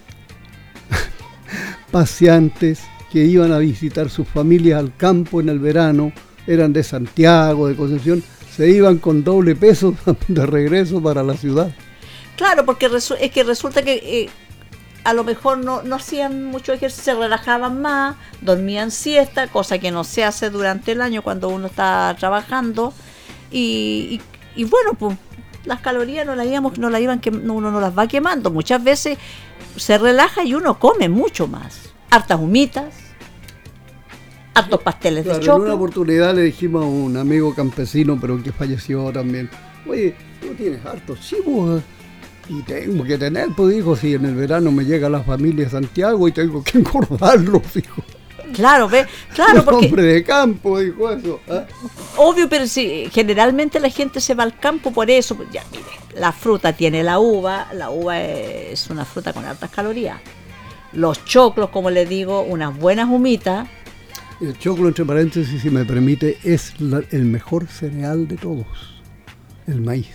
paseantes que iban a visitar sus familias al campo en el verano, eran de Santiago, de Concepción, se iban con doble peso de regreso para la ciudad. Claro, porque resu- es que resulta que eh, a lo mejor no, no hacían mucho ejercicio, se relajaban más, dormían siesta, cosa que no se hace durante el año cuando uno está trabajando. Y, y, y bueno, pues las calorías no las, íbamos, no las iban que, uno no las va quemando. Muchas veces se relaja y uno come mucho más. Hartas humitas, hartos pasteles Claro, de choclo. en una oportunidad le dijimos a un amigo campesino, pero que falleció también, oye, ¿tú tienes hartos chivos? Y tengo que tener, pues dijo, si en el verano me llega la familia a Santiago y tengo que engordarlos, dijo. Claro, ve, claro, Un porque hombre de campo, dijo eso. ¿eh? obvio, pero sí, generalmente la gente se va al campo por eso. Ya, mire, la fruta tiene la uva, la uva es una fruta con altas calorías. Los choclos, como les digo, unas buenas humitas. El choclo, entre paréntesis, si me permite, es la, el mejor cereal de todos, el maíz.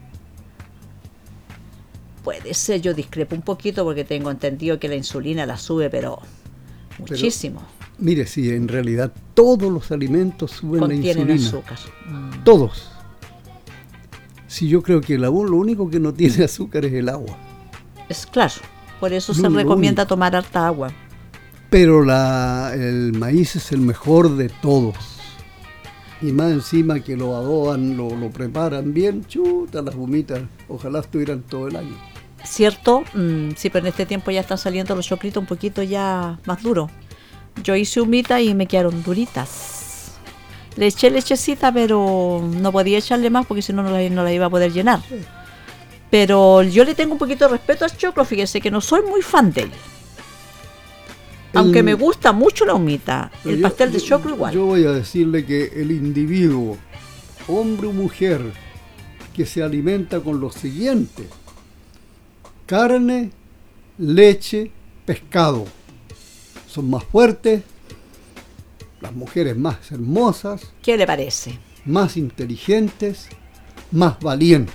Puede ser, yo discrepo un poquito porque tengo entendido que la insulina la sube, pero muchísimo. Pero, mire, si en realidad todos los alimentos suben Contienen la insulina. azúcar. Mm. Todos. Si yo creo que el agua, lo único que no tiene azúcar es el agua. Es claro, por eso No, se lo recomienda único. tomar harta agua. Pero la, el maíz es el mejor de todos. Y más encima que lo adoban, lo, lo preparan bien, chuta, las humitas, ojalá estuvieran todo el año. ¿Cierto? Mm, sí, pero en este tiempo ya están saliendo los chocritos un poquito ya más duros. Yo hice humita y me quedaron duritas. Le eché lechecita, pero no podía echarle más porque si no, no la, no la iba a poder llenar. Pero yo le tengo un poquito de respeto al choclo, fíjese que no soy muy fan de él. Aunque El- me gusta mucho la humita, Pero el yo- pastel de yo- choclo igual. Yo voy a decirle que el individuo, hombre o mujer, que se alimenta con lo siguiente: carne, leche, pescado. Son más fuertes, las mujeres más hermosas, ¿Qué le parece? más inteligentes, más valientes.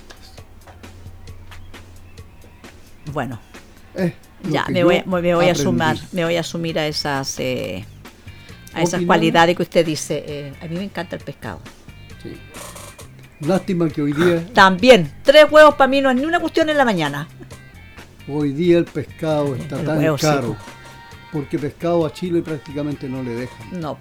Bueno, Es lo ya que me yo voy, a- me voy a aprendí. sumar, me voy a asumir a esas eh, a esas Opiniones. cualidades que usted dice. Eh, a mí me encanta el pescado. Sí. Lástima que hoy día, También, tres huevos para mí no es ni una cuestión en la mañana. hoy día el pescado está El tan huevo, sí, caro, po. porque pescado a Chile prácticamente no le dejan. No.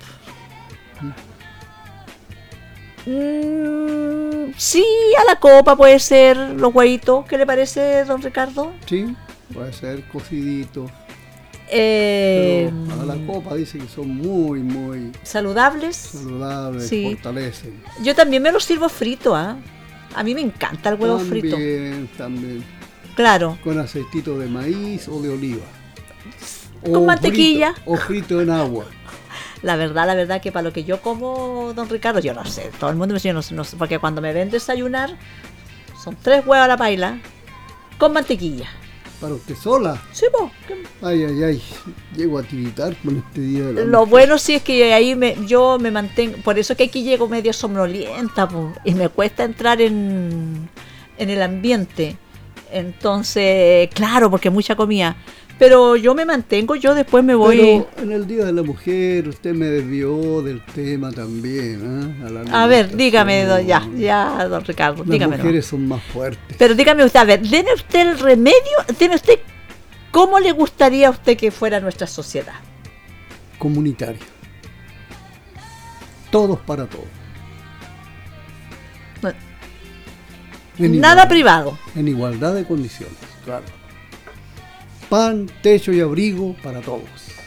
Mm, sí, a la copa puede ser los huevitos. ¿Qué le parece, don Ricardo? Sí, puede ser cocidito. Eh, Pero a la copa dice que son muy, muy saludables. saludables, Sí. fortalecen. Yo también me los sirvo frito, ¿ah? A mí me encanta el huevo frito. También, también. Claro. Con aceitito de maíz o de oliva. Con mantequilla. frito- o frito en agua. La verdad, la verdad que para lo que yo como, don Ricardo, yo no sé. Todo el mundo me dice, yo no sé, no sé, porque cuando me ven desayunar, son tres huevos a la paila con mantequilla. ¿Para usted sola? Sí, po. Ay, ay, ay. Llego a tiritar con este día de la Lo bueno sí es que ahí me, yo me mantengo, por eso que aquí llego medio somnolienta, po, y me cuesta entrar en, en el ambiente. Entonces, claro, porque mucha comida. Pero yo me mantengo, yo después me voy... Pero en el Día de la Mujer usted me desvió del tema también. ¿eh? A, la a ver, dígame, don, ya, ya, don Ricardo, Las dígame. mujeres son más fuertes. Pero dígame usted, a ver, deme usted el remedio, deme usted, ¿cómo le gustaría a usted que fuera nuestra sociedad? Comunitaria. Todos para todos. No, En nada igualdad, privado. En igualdad de condiciones, claro. Pan, techo y abrigo para todos.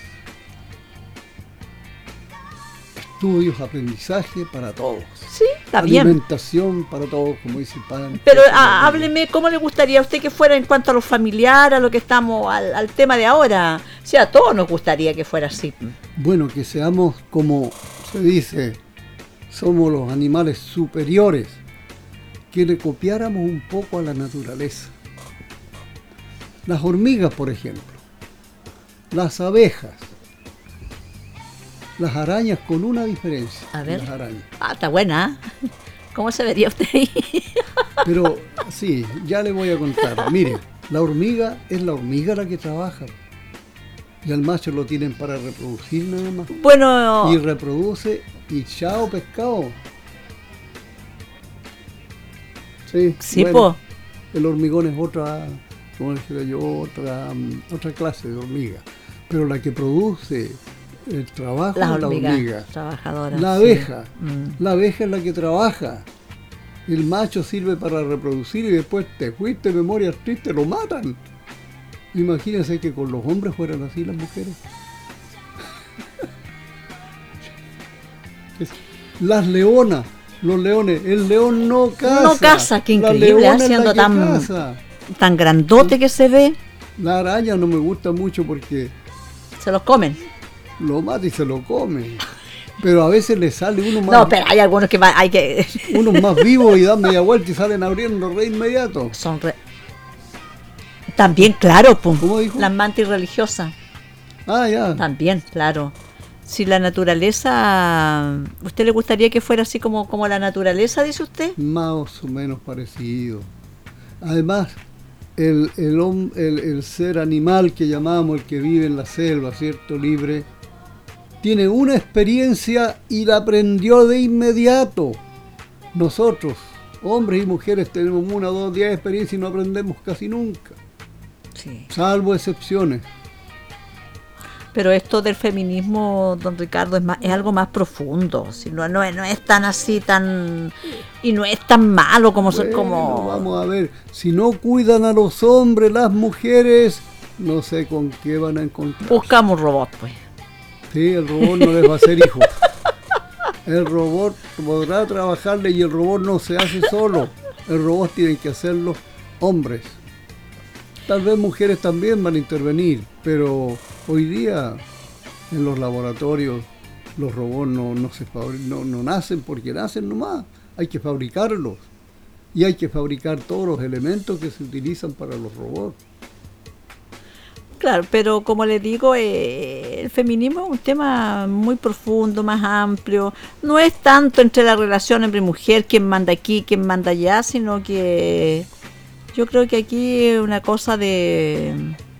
Estudios, aprendizaje para todos. Sí, está bien. Alimentación para todos, como dice Pan. Pero techo y ah, abrigo. hábleme, ¿cómo le gustaría a usted que fuera en cuanto a lo familiar, a lo que estamos, al, al tema de ahora? O sea, a todos nos gustaría que fuera así. Bueno, que seamos como se dice, somos los animales superiores, que le copiáramos un poco a la naturaleza. Las hormigas, por ejemplo, las abejas, las arañas con una diferencia. A ver. Las arañas. Ah, está buena. ¿eh? ¿Cómo se vería usted ahí? Pero sí, ya le voy a contar. Mire, la hormiga es la hormiga la que trabaja. Y al macho lo tienen para reproducir nada más. Bueno. Y reproduce y chao pescado. Sí, Sí, bueno, po. el hormigón es otra, como dijera yo, otra, um, otra clase de hormiga. Pero la que produce el trabajo Las es la hormigas hormiga. trabajadoras. La sí. abeja. Mm. La abeja es la que trabaja. El macho sirve para reproducir y después te fuiste, memorias tristes, lo matan. Imagínense que con los hombres fueran así las mujeres. Las leonas, los leones, el león no caza. No caza, qué La increíble, leona es la siendo que tan, caza. tan grandote que se ve, La araña no me gusta mucho porque se los comen. lo mata y se lo come. Pero a veces le sale uno más, No, pero hay algunos que va- hay que... unos más vivos y dan media vuelta y salen abriendo re inmediato. Son re- También, claro, pum. ¿Cómo dijo? Las mantis religiosas. Ah, ya. También, claro. Si la naturaleza... ¿Usted le gustaría que fuera así como, como la naturaleza, dice usted? Más o menos parecido. Además, el, el, hom- el, el ser animal que llamamos, el que vive en la selva, ¿cierto? Libre, tiene una experiencia y la aprendió de inmediato. Nosotros, hombres y mujeres, tenemos una, dos, diez experiencias y no aprendemos casi nunca, Sí. salvo excepciones. Pero esto del feminismo, don Ricardo, es más, es algo más profundo. Si no, no, es, no es tan así, tan... Y no es tan malo como... se- Bueno, como... vamos a ver, si no cuidan a los hombres, las mujeres, no sé con qué van a encontrar. Buscamos robot, pues. Sí, el robot no les va a hacer hijos. El robot podrá trabajarle y el robot no se hace solo. El robot tiene que hacerlo hombres. Tal vez mujeres también van a intervenir, pero hoy día en los laboratorios los robots no, no, se fabri- no, no nacen porque nacen nomás. Hay que fabricarlos. Y hay que fabricar todos los elementos que se utilizan para los robots. Claro, pero como le digo, eh, el feminismo es un tema muy profundo, más amplio. No es tanto entre la relación hombre-mujer, quién manda aquí, quién manda allá, sino que yo creo que aquí es una cosa de,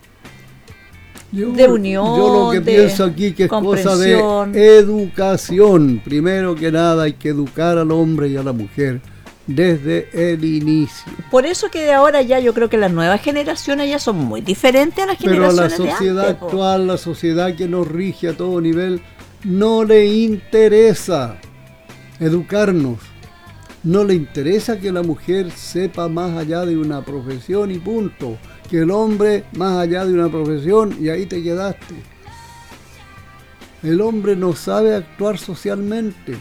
Yo, de unión, yo lo que de pienso aquí que es cosa comprensión. de educación. Primero que nada hay que educar al hombre y a la mujer desde el inicio. Por eso que de ahora ya yo creo que las nuevas generaciones ya son muy diferentes a las Pero a la generaciones de sociedad antes, po. actual, la sociedad que nos rige a todo nivel, no le interesa educarnos. No le interesa que la mujer sepa más allá de una profesión y punto. Que el hombre más allá de una profesión y ahí te quedaste. El hombre no sabe actuar socialmente.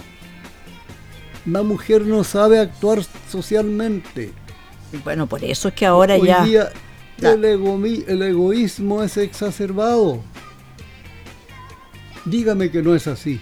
La mujer no sabe actuar socialmente. Bueno, por eso es que ahora Hoy ya... día Ya. el, egomi- el egoísmo es exacerbado. Dígame que no es así.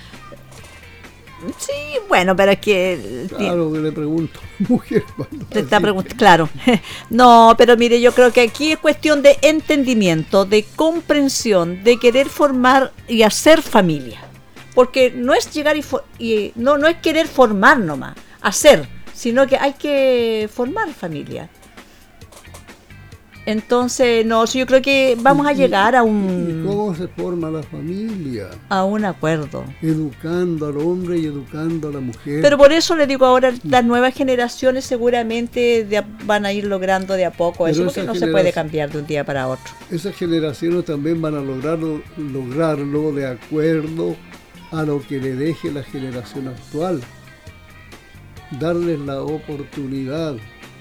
Sí, bueno, pero es que... Claro que le pregunto, mujer. cuando Te está así. preguntando, claro. No, pero mire, yo creo que aquí es cuestión de entendimiento, de comprensión, de querer formar y hacer familia. Porque no es llegar y, fo- y no, no es querer formar nomás, hacer, sino que hay que formar familia. Entonces, no, yo creo que vamos a llegar a un... ¿Y cómo se forma la familia? A un acuerdo. Educando al hombre y educando a la mujer. Pero por eso le digo ahora, las nuevas generaciones seguramente de a, van a ir logrando de a poco eso, porque no se puede cambiar de un día para otro. Esas generaciones también van a lograrlo, lograrlo de acuerdo a lo que le deje la generación actual. Darles la oportunidad.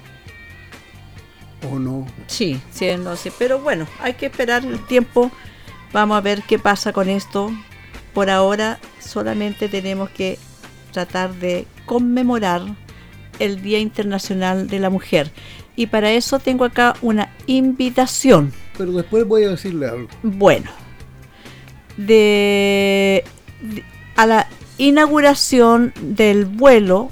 ¿O no? Sí, sí, no sé, pero bueno, hay que esperar el tiempo, vamos a ver qué pasa con esto. Por ahora solamente tenemos que tratar de conmemorar el Día Internacional de la Mujer, y para eso tengo acá una invitación. Pero después voy a decirle algo. Bueno, de, de a la inauguración del vuelo.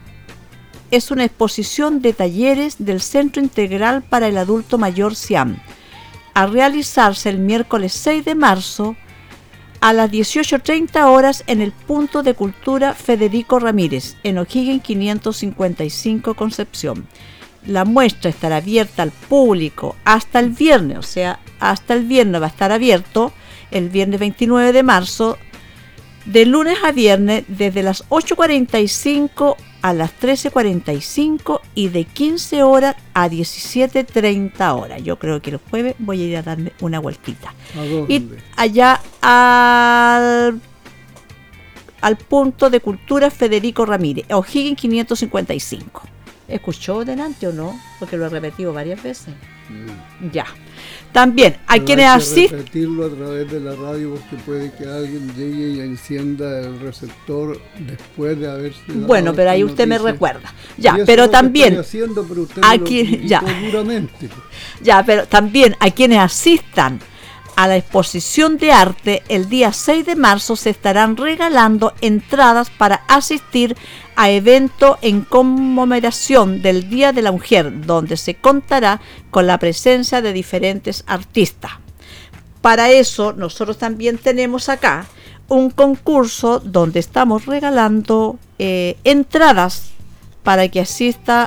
Es una exposición de talleres del Centro Integral para el Adulto Mayor SIAM, a realizarse el miércoles seis de marzo a las dieciocho treinta horas en el Punto de Cultura Federico Ramírez, en O'Higgins quinientos cincuenta y cinco, Concepción. La muestra estará abierta al público hasta el viernes, o sea, hasta el viernes va a estar abierto, el viernes veintinueve de marzo, de lunes a viernes, desde las ocho cuarenta y cinco a las trece cuarenta y cinco y de quince horas a diecisiete treinta horas. Yo creo que el jueves voy a ir a darme una vueltita. ¿A dónde? Y allá al, al Punto de Cultura Federico Ramírez, O'Higgins quinientos cincuenta y cinco. ¿Escuchó delante o no? Porque lo he repetido varias veces. Mm. Ya. También hay Pero quienes hay que asisten. repetirlo a través de la radio, porque puede que alguien llegue y encienda el receptor después de haberse dado. Bueno, pero ahí usted noticia. me recuerda. Ya, Y eso pero es lo que también estoy haciendo, pero usted aquí me lo ya. criticó duramente. Ya, pero también a quienes asistan a la exposición de arte el día seis de marzo se estarán regalando entradas para asistir a evento en conmemoración del Día de la Mujer, donde se contará con la presencia de diferentes artistas. Para eso nosotros también tenemos acá un concurso donde estamos regalando eh, entradas para que asista.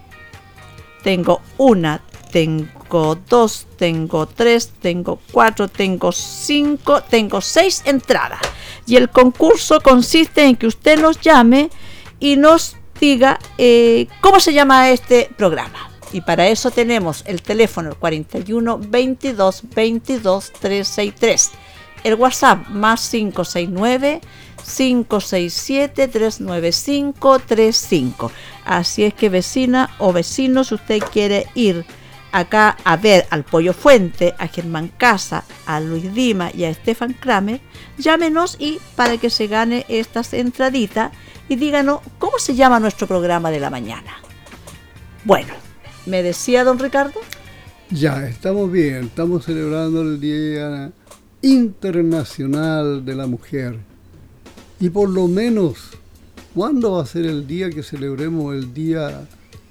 Tengo una, tengo dos, tengo tres, tengo cuatro, tengo cinco, tengo seis entradas. Y el concurso consiste en que usted nos llame y nos diga eh, cómo se llama este programa. Y para eso tenemos el teléfono cuarenta y uno, veintidós, veintidós, trescientos sesenta y tres. El WhatsApp más cinco seis nueve, cinco seis siete, tres nueve cinco, tres cinco. Así es que, vecina o vecino, si usted quiere ir acá a ver al Pollo Fuente, a Germán Casa, a Luis Dima y a Stefan Kramer, llámenos y para que se gane estas entraditas y díganos cómo se llama nuestro programa de la mañana. Bueno, ¿me decía don Ricardo? Ya, estamos bien, estamos celebrando el Día Internacional de la Mujer. Y por lo menos, ¿cuándo va a ser el día que celebremos el Día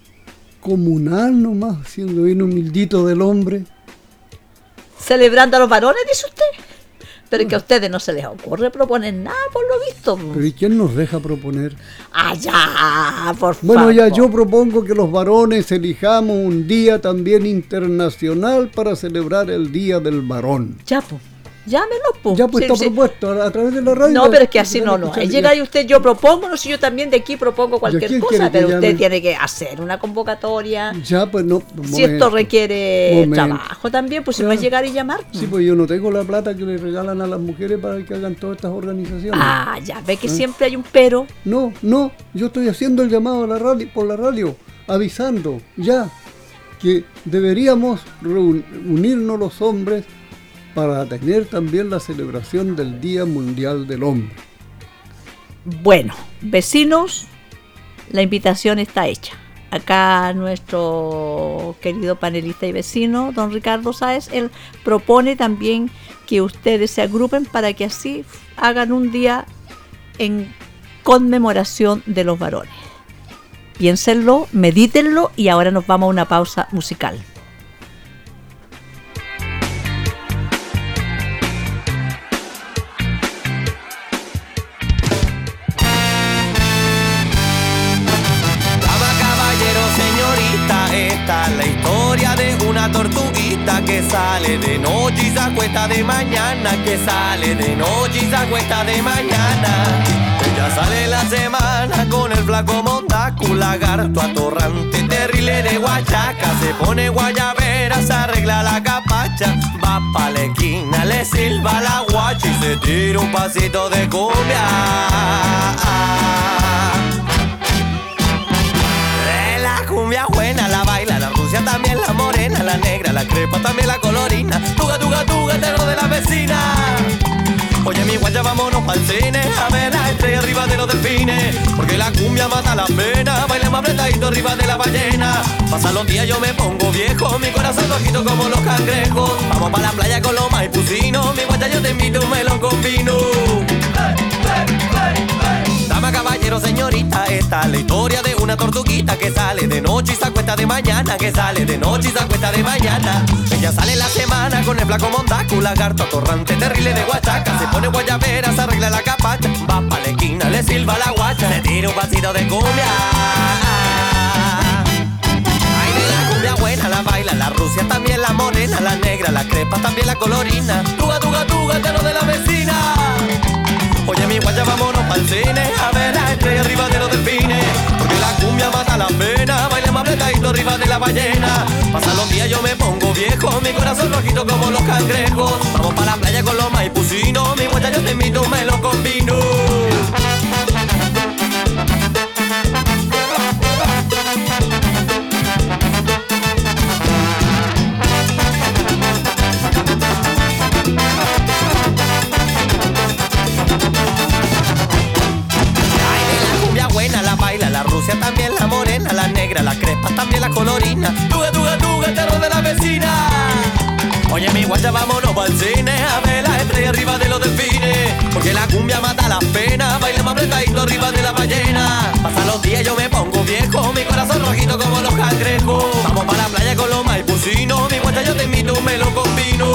Comunal nomás, siendo bien humildito del hombre? ¿Celebrando a los varones, dice usted? Pero es que a ustedes no se les ocurre proponer nada, por lo visto. ¿Pero y quién nos deja proponer? Ah, ya, por favor. Bueno, ya yo propongo que los varones elijamos un día también internacional para celebrar el Día del Varón. Ya, pues. Llámenos, pues. Ya pues Sí, está sí. propuesto a, a través de la radio. No, pero es que así no, no. Escuchar- Llega y usted, yo propongo, no sé, yo también de aquí propongo cualquier quién cosa, quiere que pero usted llame? tiene que hacer una convocatoria. Ya, pues no. Si momento, esto requiere momento. trabajo también, pues si no es Claro. llegar y llamar. Sí, pues yo no tengo la plata que le regalan a las mujeres para que hagan todas estas organizaciones. Ah, ya, ve que ¿Eh? siempre hay un pero. No, no, yo estoy haciendo el llamado a la radio, por la radio, avisando ya que deberíamos reun- unirnos los hombres para tener también la celebración del Día Mundial del Hombre. Bueno, vecinos, la invitación está hecha. Acá nuestro querido panelista y vecino, don Ricardo Sáez, él propone también que ustedes se agrupen para que así hagan un día en conmemoración de los varones. Piénsenlo, medítenlo y ahora nos vamos a una pausa musical. Dama, caballero, señorita, esta es la historia de una tortuguita que sale de noche y se acuesta de mañana, que sale de noche y se acuesta de mañana. Ella sale la semana con el flaco mondaco, lagarto atorrante, terrible de guachaca. Se pone guayabera, se arregla la capacha, va pa' la esquina, le silba la guacha y se tira un pasito de cumbia. La cumbia buena la baila, la rusia también, la morena, la negra, la crepa también, la colorina. Tuga, tuga, tuga, terror de la vecina. Oye mi guaya, vámonos pa'l cine a ver la estrella arriba de los delfines, porque la cumbia mata la pena, bailemos apretadito arriba de la ballena. Pasan los días yo me pongo viejo, mi corazón rojito como los cangrejos. Vamos pa' la playa con los maipucinos, mi guaya yo te invito un melón con vino. Dama, caballero, señorita, esta es la historia de una tortuguita que sale de noche y se acuesta de mañana, que sale de noche y se acuesta de mañana. Ella sale la semana con el flaco mondaco, lagarto atorrante, terrible de guachaca. Se pone guayabera, se arregla la capacha, va pa' la esquina, le silba la guacha, se tira un pasito de cumbia. Ay, de la cumbia buena la baila, la rusia también, la morena, la negra, la crepa también, la colorina. Tuga, tuga, tuga, el terror de la vecina. Oye mi guaya, vámonos pa'l cine a ver la estrella arriba de los delfines, porque la cumbia mata la pena, bailemos apretadito arriba de la ballena. Pasan los días yo me pongo viejo, mi corazón rojito como los cangrejos. Vamos pa' la playa con los maipucinos, mi guaya yo te invito un melón con vino. La rusia también, la morena, la negra, la crepa también, la colorina. Tuga, tuga, tuga, el terror de la vecina. Oye mi guacha, vámonos pa'l cine a ver la estrella arriba de los delfines, porque la cumbia mata las penas, bailemos apretadito arriba de la ballena. Pasan los días yo me pongo viejo, mi corazón rojito como los cangrejos. Vamos pa' la playa con los maipucinos, mi guacha yo te invito un melón con vino.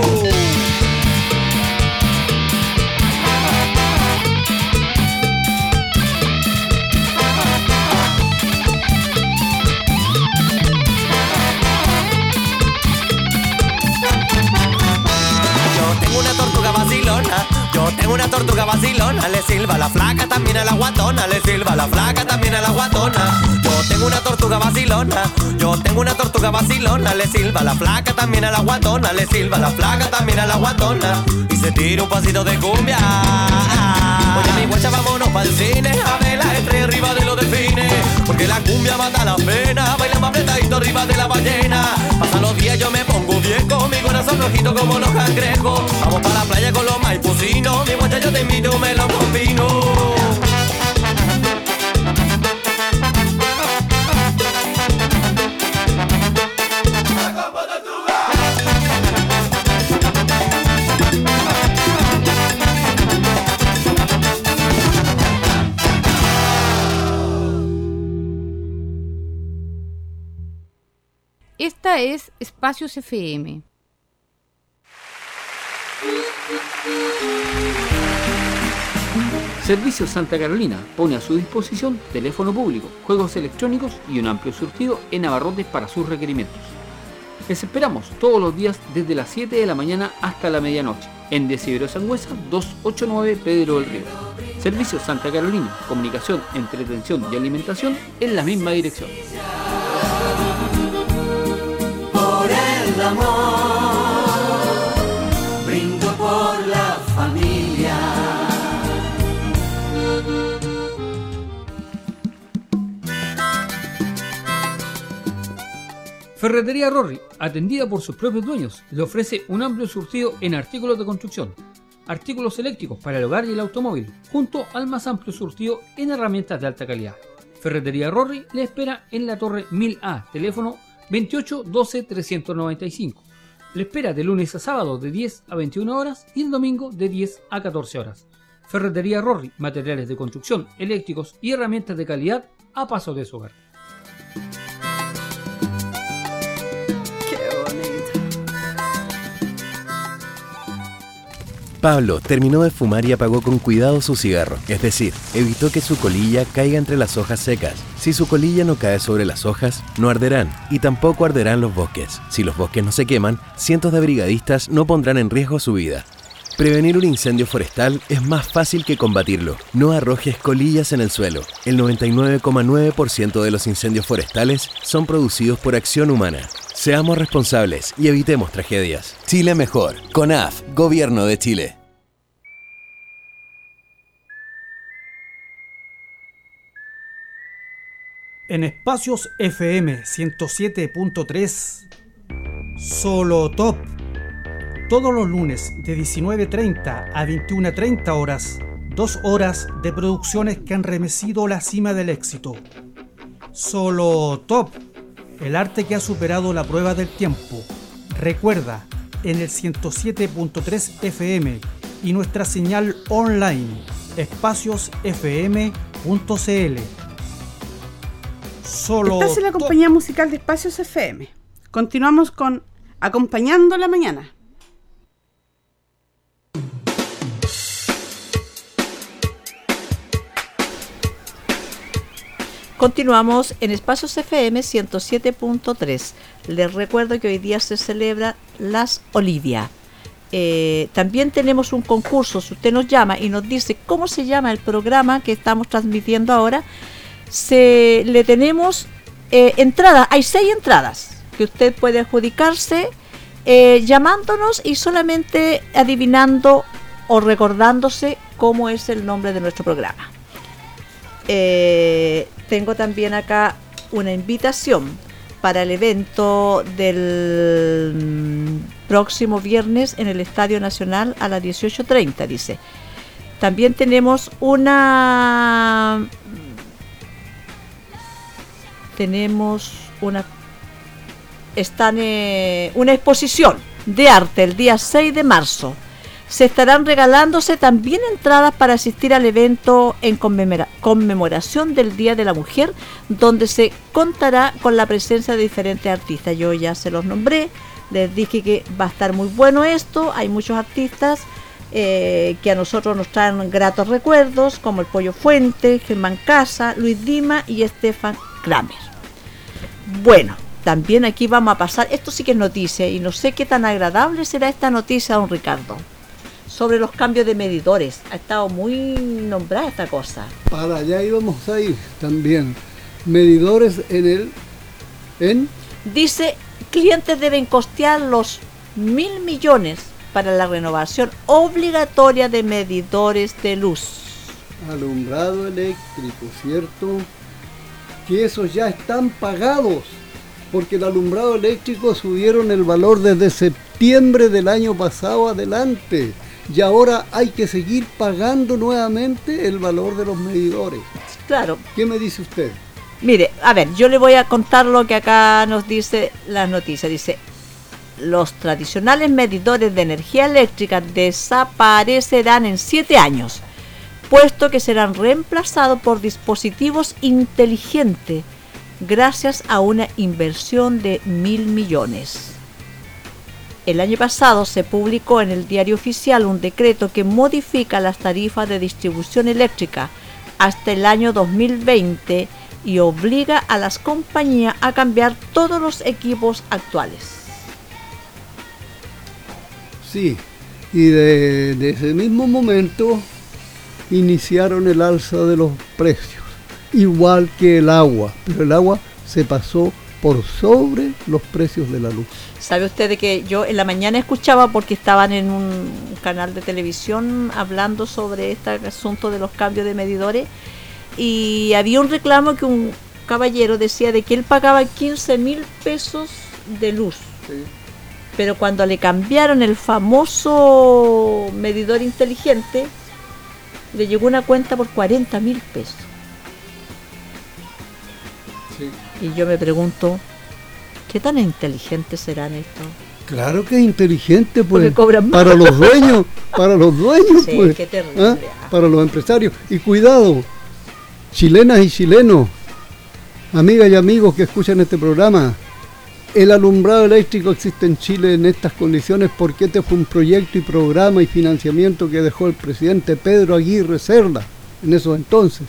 Yo tengo una tortuga vacilona, le silba la flaca también a la guatona, le silba la flaca también a la guatona. Yo tengo una tortuga vacilona, yo tengo una tortuga vacilona, le silba la flaca también a la guatona, le silba la flaca también a la guatona, y se tira un pasito de cumbia. Oye mi guacha, vámonos pa'l cine a ver la estrella arriba de los delfines, porque la cumbia mata la pena, bailamos apretadito arriba de la ballena. Pasan los días yo me pongo viejo, mi corazón rojito como los cangrejos. Vamos pa' la playa con los maipucinos, mi guacha yo te invito un melón con vino. Esta es Espacios F M. Servicios Santa Carolina pone a su disposición teléfono público, juegos electrónicos y un amplio surtido en abarrotes para sus requerimientos. Les esperamos todos los días desde las siete de la mañana hasta la medianoche en Desiderio Sangüesa doscientos ochenta y nueve Pedro del Río. Servicios Santa Carolina, comunicación, entretención y alimentación en la misma dirección. Por el amor, brindo por la familia. Ferretería Rorri, atendida por sus propios dueños, le ofrece un amplio surtido en artículos de construcción, artículos eléctricos para el hogar y el automóvil, junto al más amplio surtido en herramientas de alta calidad. Ferretería Rorri le espera en la Torre mil A, teléfono veintiocho doce trescientos noventa y cinco. Le espera de lunes a sábado de diez a veintiuna horas y el domingo de diez a catorce horas. Ferretería Rorri, materiales de construcción, eléctricos y herramientas de calidad a paso de su hogar. Pablo terminó de fumar y apagó con cuidado su cigarro, es decir, evitó que su colilla caiga entre las hojas secas. Si su colilla no cae sobre las hojas, no arderán, y tampoco arderán los bosques. Si los bosques no se queman, cientos de brigadistas no pondrán en riesgo su vida. Prevenir un incendio forestal es más fácil que combatirlo. No arrojes colillas en el suelo. El noventa y nueve coma nueve por ciento de los incendios forestales son producidos por acción humana. Seamos responsables y evitemos tragedias. Chile mejor. CONAF, Gobierno de Chile. En Espacios F M ciento siete punto tres, Solo Top. Todos los lunes de diecinueve treinta a veintiuna treinta horas, dos horas de producciones que han remecido la cima del éxito. Solo Top. El arte que ha superado la prueba del tiempo. Recuerda, en el ciento siete punto tres F M y nuestra señal online, espacios f m punto c l. Solo Estás en la compañía musical de Espacios F M. Continuamos con Acompañando la Mañana. Continuamos en Espacios F M ciento siete punto tres. Les recuerdo que hoy día se celebra las Olivia. Eh, también tenemos un concurso. Si usted nos llama y nos dice cómo se llama el programa que estamos transmitiendo ahora, se le tenemos eh, entradas. Hay seis entradas que usted puede adjudicarse eh, llamándonos y solamente adivinando o recordándose cómo es el nombre de nuestro programa. Eh, tengo también acá una invitación para el evento del próximo viernes en el Estadio Nacional a las dieciocho treinta, dice. También tenemos una tenemos una están eh, una exposición de arte el día seis de marzo. Se estarán regalándose también entradas para asistir al evento en conmemora- conmemoración del Día de la Mujer, donde se contará con la presencia de diferentes artistas. Yo ya se los nombré, les dije que va a estar muy bueno esto. Hay muchos artistas eh, que a nosotros nos traen gratos recuerdos, como el Pollo Fuente, Germán Casa, Luis Dima y Estefan Kramer. Bueno, también aquí vamos a pasar, esto sí que es noticia, y no sé qué tan agradable será esta noticia, don Ricardo, sobre los cambios de medidores. Ha estado muy nombrada esta cosa. Para allá íbamos a ir también. Medidores en el... en Dice, clientes deben costear los mil millones para la renovación obligatoria de medidores de luz. alumbrado eléctrico, ¿cierto? Que esos ya están pagados, porque el alumbrado eléctrico subieron el valor desde septiembre del año pasado adelante. Y ahora hay que seguir pagando nuevamente el valor de los medidores. Claro. ¿Qué me dice usted? Mire, a ver, yo le voy a contar lo que acá nos dice las noticias. Dice, los tradicionales medidores de energía eléctrica desaparecerán en siete años, puesto que serán reemplazados por dispositivos inteligentes gracias a una inversión de mil millones. El año pasado se publicó en el Diario Oficial un decreto que modifica las tarifas de distribución eléctrica hasta el año dos mil veinte y obliga a las compañías a cambiar todos los equipos actuales. Sí, y de, de ese mismo momento iniciaron el alza de los precios, igual que el agua, pero el agua se pasó por sobre los precios de la luz. ¿Sabe usted de que yo en la mañana escuchaba, porque estaban en un canal de televisión hablando sobre este asunto de los cambios de medidores, y había un reclamo que un caballero decía de que él pagaba quince mil pesos de luz, sí, pero cuando le cambiaron el famoso medidor inteligente le llegó una cuenta por cuarenta mil pesos. Sí. Y yo me pregunto, ¿qué tan inteligentes serán estos? Claro que es inteligente, pues, cobran más. para los dueños, para los dueños, sí, pues, qué terrible, ¿ah? Para los empresarios. Y cuidado, chilenas y chilenos, amigas y amigos que escuchan este programa, el alumbrado eléctrico existe en Chile en estas condiciones porque este fue un proyecto y programa y financiamiento que dejó el presidente Pedro Aguirre Cerda en esos entonces.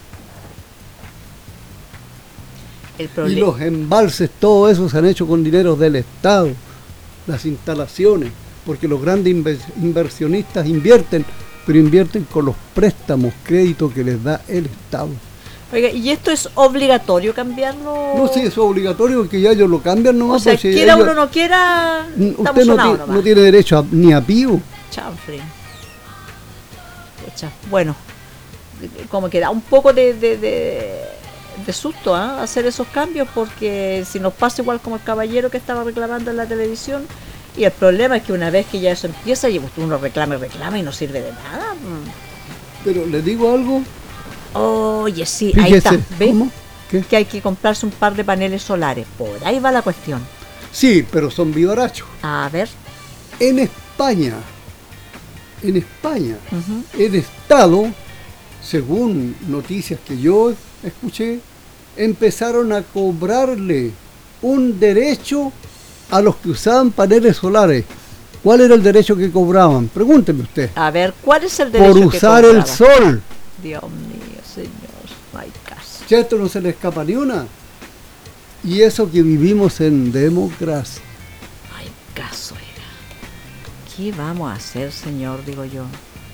El Y problema. los embalses, todo eso se han hecho con dinero del Estado, las instalaciones, porque los grandes inver- inversionistas invierten, pero invierten con los préstamos, créditos que les da el Estado. Oiga, ¿y esto es obligatorio cambiarlo? No sé, eso es obligatorio, que ya ellos lo cambian nomás. O sea, pues, si quiera ellos- uno no quiera, estamos usted no, sonados ti- nomás. no tiene derecho a- ni a pío. Chanfre. Pucha, bueno, como que da un poco de, de, de, de susto ¿ah? hacer esos cambios, porque si nos pasa igual como el caballero que estaba reclamando en la televisión, y el problema es que una vez que ya eso empieza, y uno reclama y reclama y no sirve de nada. Pero le digo algo. Oye, sí, ahí Fíjese, está, ¿ves? ¿cómo? ¿Qué? Que hay que comprarse un par de paneles solares, por ahí va la cuestión. Sí, pero son vivarachos. A ver. En España, en España, Ujú. el Estado, según noticias que yo escuché, empezaron a cobrarle un derecho a los que usaban paneles solares. ¿Cuál era el derecho que cobraban? Pregúnteme usted. A ver, ¿cuál es el derecho Por que usar el cobraba? sol. Dios mío, señor, no hay caso. Ya esto no se le escapa ni una. Y eso que vivimos en democracia. Hay caso, era. ¿Qué vamos a hacer, señor? Digo yo.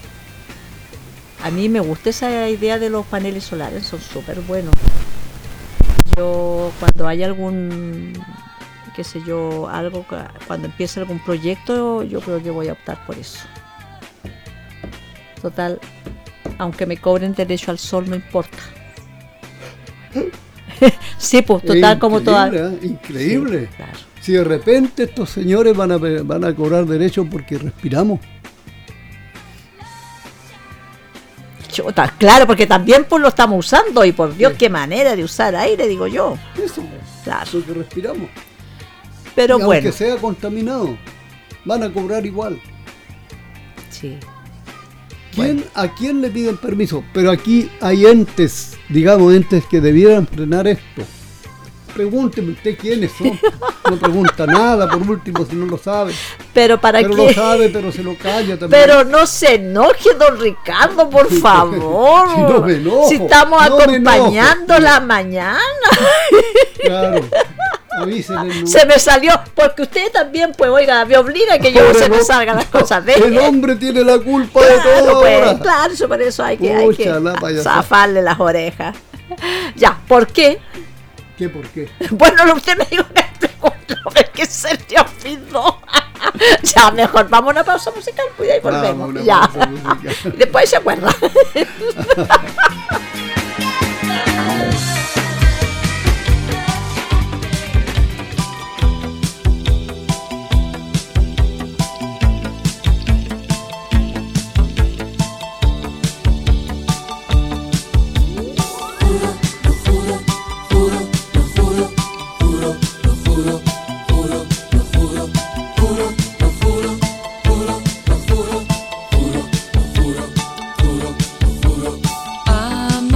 A mí me gusta esa idea de los paneles solares, son súper buenos. Yo, cuando hay algún, qué sé yo, algo, ca- cuando empiece algún proyecto, yo creo que voy a optar por eso. Total, aunque me cobren derecho al sol, no importa. Sí, pues, total, Es como toda. increíble, ¿eh? Increíble. Sí, claro. Si de repente estos señores van a, van a cobrar derecho porque respiramos. Chuta, claro, porque también pues lo estamos usando y por Dios, qué manera de usar aire, digo yo. Eso, claro. Porque respiramos. Pero Y bueno. aunque sea contaminado, van a cobrar igual. Sí. ¿Quién, ¿A quién le piden permiso? Pero aquí hay entes, digamos, entes que debieran frenar esto. Pregúnteme usted quiénes son. No pregunta nada, por último, si no lo sabe. Pero para Pero qué. lo sabe, pero se lo calla también. Pero no se enoje, don Ricardo, por favor. Si no me enojo, Si estamos no me acompañando enojo. la mañana. Claro. Avísenle, no. Se me salió, porque usted también, pues, oiga, me obliga a que yo Pobre se me no. salgan las cosas de El hombre tiene la culpa de Claro, todo pues, ahora. claro, eso por eso hay que, hay que Pucha, la payasada. zafarle las orejas. Ya, ¿por qué? ¿Qué por qué? Bueno, usted me dijo que preguntó, ¿qué se te olvidó? Ya, mejor, vamos a una pausa musical, cuida y volvemos. Vamos, una Ya. pausa musical. Después se acuerda. A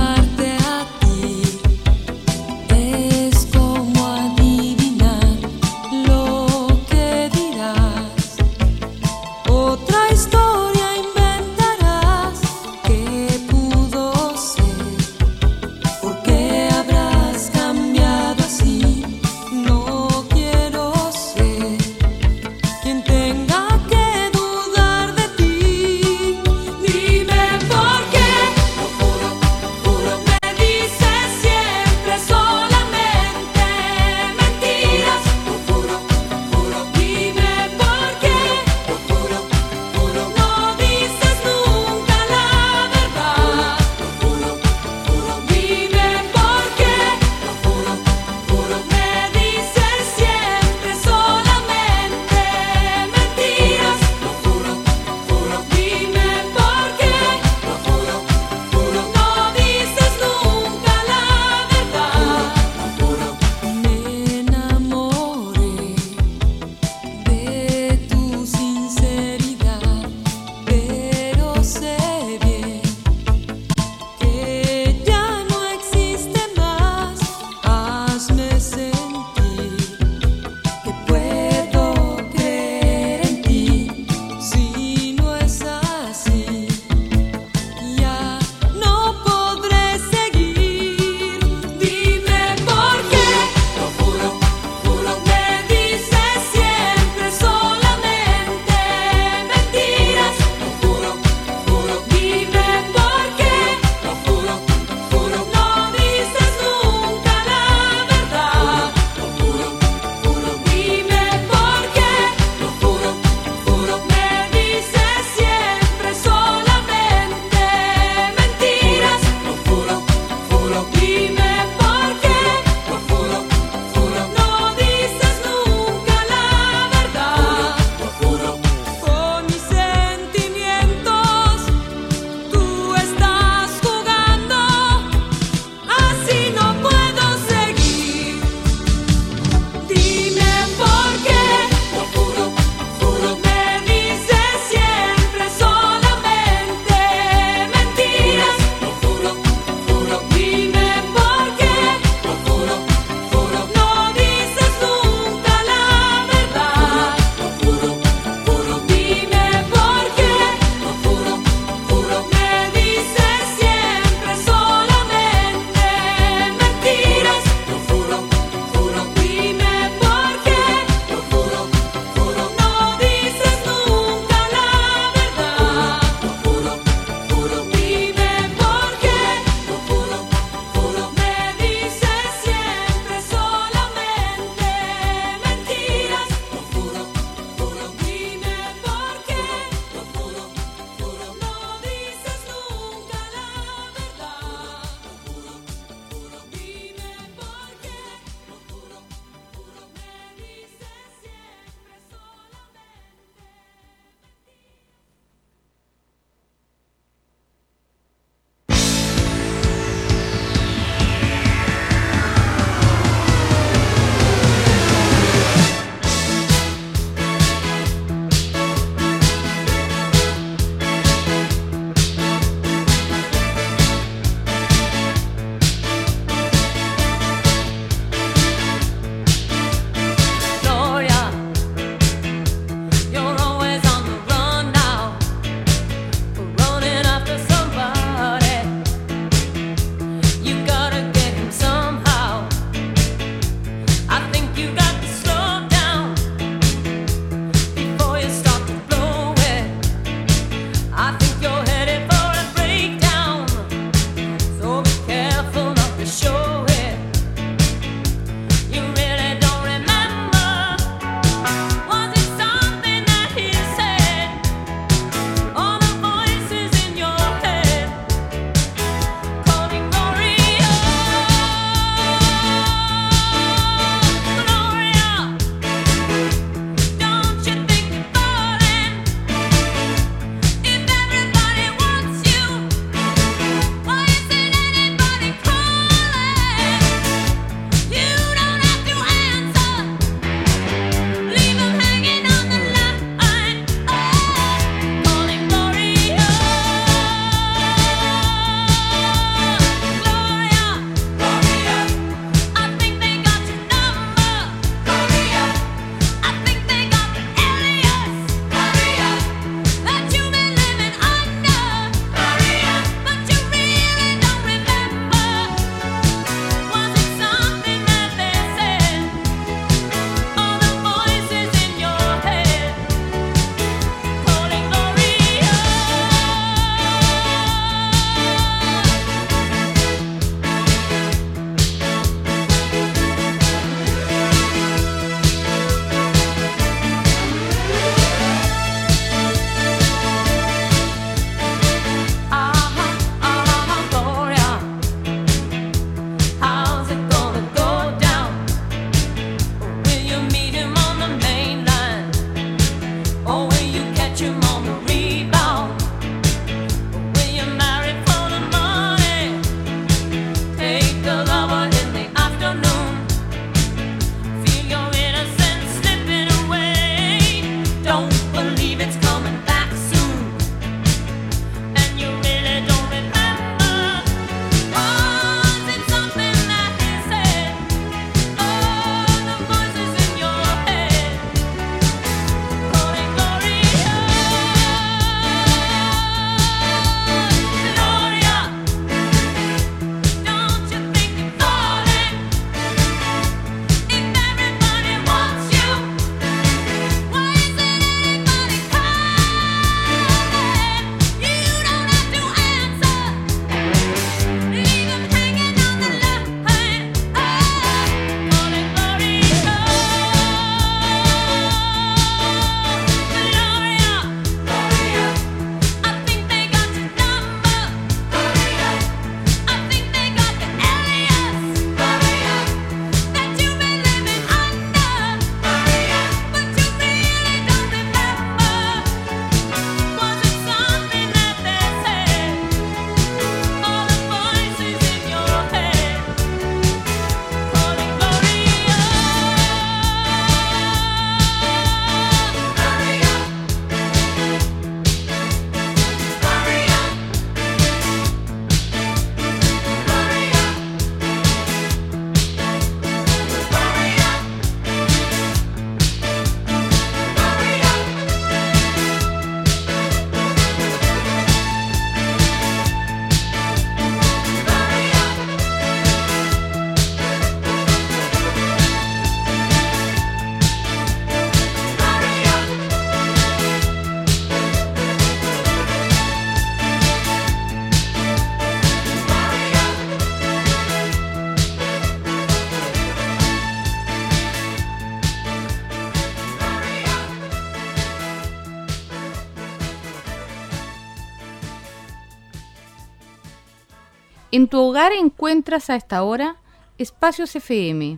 En tu hogar encuentras a esta hora Espacios F M.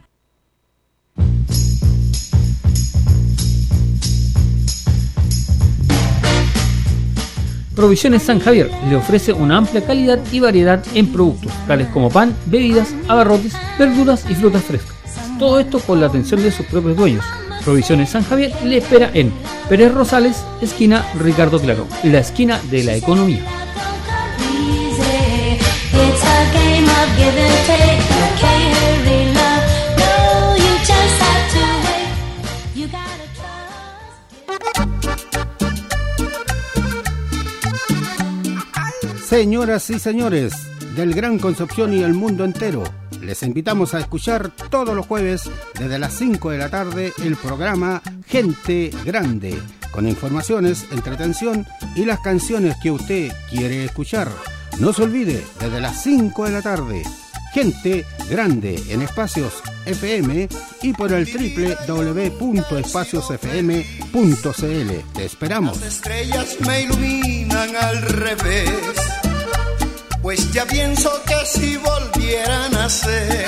Provisiones San Javier le ofrece una amplia calidad y variedad en productos, tales como pan, bebidas, abarrotes, verduras y frutas frescas. Todo esto con la atención de sus propios dueños. Provisiones San Javier le espera en Pérez Rosales, esquina Ricardo Claro, la esquina de la economía. Señoras y señores del Gran Concepción y el mundo entero, les invitamos a escuchar todos los jueves desde las cinco de la tarde el programa Gente Grande, con informaciones, entretención y las canciones que usted quiere escuchar. No se olvide, desde las cinco de la tarde, Gente Grande en Espacios F M y por el doble u doble u doble u punto espacios f m punto c l. Te esperamos. Las estrellas me iluminan al revés, pues ya pienso que si volvieran a ser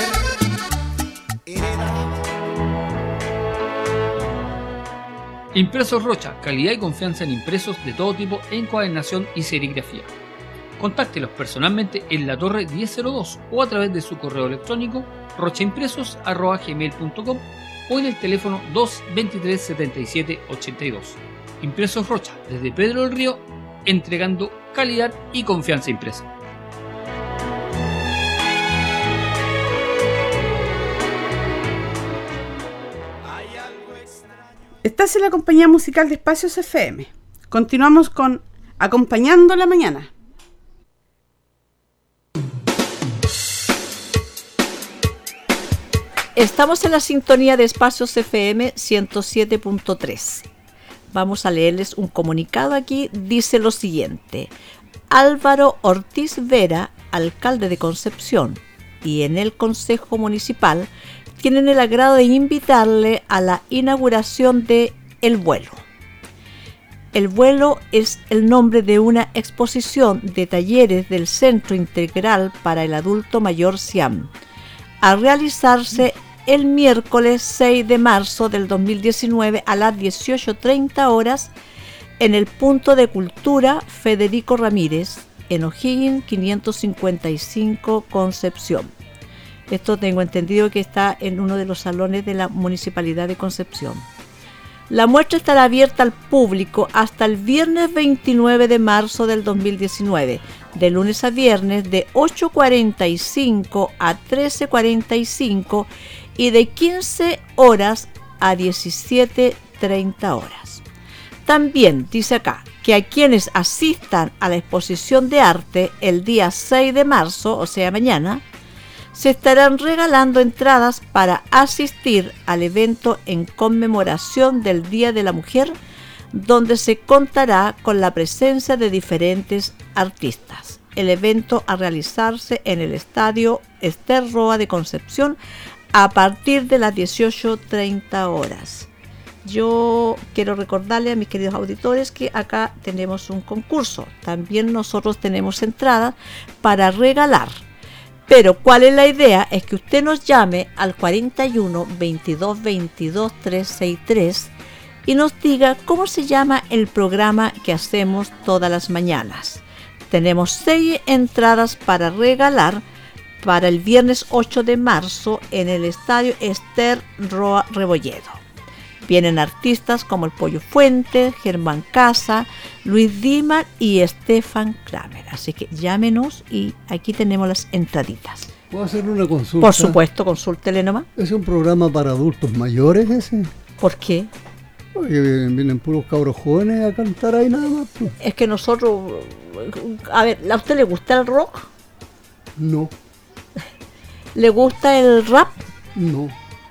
Impresos Rocha, calidad y confianza en impresos de todo tipo en encuadernación y serigrafía. Contáctelos personalmente en la Torre diez cero dos o a través de su correo electrónico rochaimpresos arroba gmail punto com o en el teléfono dos veintitrés setenta y siete ochenta y dos. Impresos Rocha, desde Pedro del Río, entregando calidad y confianza impresa. Estás en la compañía musical de Espacios F M. Continuamos con Acompañando la Mañana. Estamos en la sintonía de Espacios F M ciento siete punto tres. Vamos a leerles un comunicado aquí. Dice lo siguiente: Álvaro Ortiz Vera, alcalde de Concepción, y en el Consejo Municipal tienen el agrado de invitarle a la inauguración de El Vuelo. El Vuelo es el nombre de una exposición de talleres del Centro Integral para el Adulto Mayor SIAM, a realizarse el miércoles seis de marzo del dos mil diecinueve a las dieciocho treinta horas en el Punto de Cultura Federico Ramírez, en O'Higgins quinientos cincuenta y cinco, Concepción. Esto tengo entendido que está en uno de los salones de la Municipalidad de Concepción. La muestra estará abierta al público hasta el viernes veintinueve de marzo del dos mil diecinueve, de lunes a viernes de ocho cuarenta y cinco a trece cuarenta y cinco y de quince horas a diecisiete treinta horas. También dice acá que a quienes asistan a la exposición de arte el día seis de marzo, o sea mañana, se estarán regalando entradas para asistir al evento en conmemoración del Día de la Mujer, donde se contará con la presencia de diferentes artistas. El evento a realizarse en el Estadio Ester Roa de Concepción a partir de las dieciocho treinta horas. Yo quiero recordarle a mis queridos auditores que acá tenemos un concurso. También nosotros tenemos entradas para regalar. Pero ¿cuál es la idea? Es que usted nos llame al cuarenta y uno, veintidós, veintidós, trescientos sesenta y tres y nos diga cómo se llama el programa que hacemos todas las mañanas. Tenemos seis entradas para regalar para el viernes ocho de marzo en el Estadio Ester Roa Rebolledo. Vienen artistas como el Pollo Fuente, Germán Casa, Luis Dimar y Stefan Kramer. Así que llámenos y aquí tenemos las entraditas. ¿Puedo hacer una consulta? Por supuesto, consúltele nomás. ¿Es un programa para adultos mayores ese? ¿Por qué? Porque vienen puros cabros jóvenes a cantar ahí nada más. Pues. Es que nosotros... A ver, ¿a usted le gusta el rock? No. ¿Le gusta el rap? No.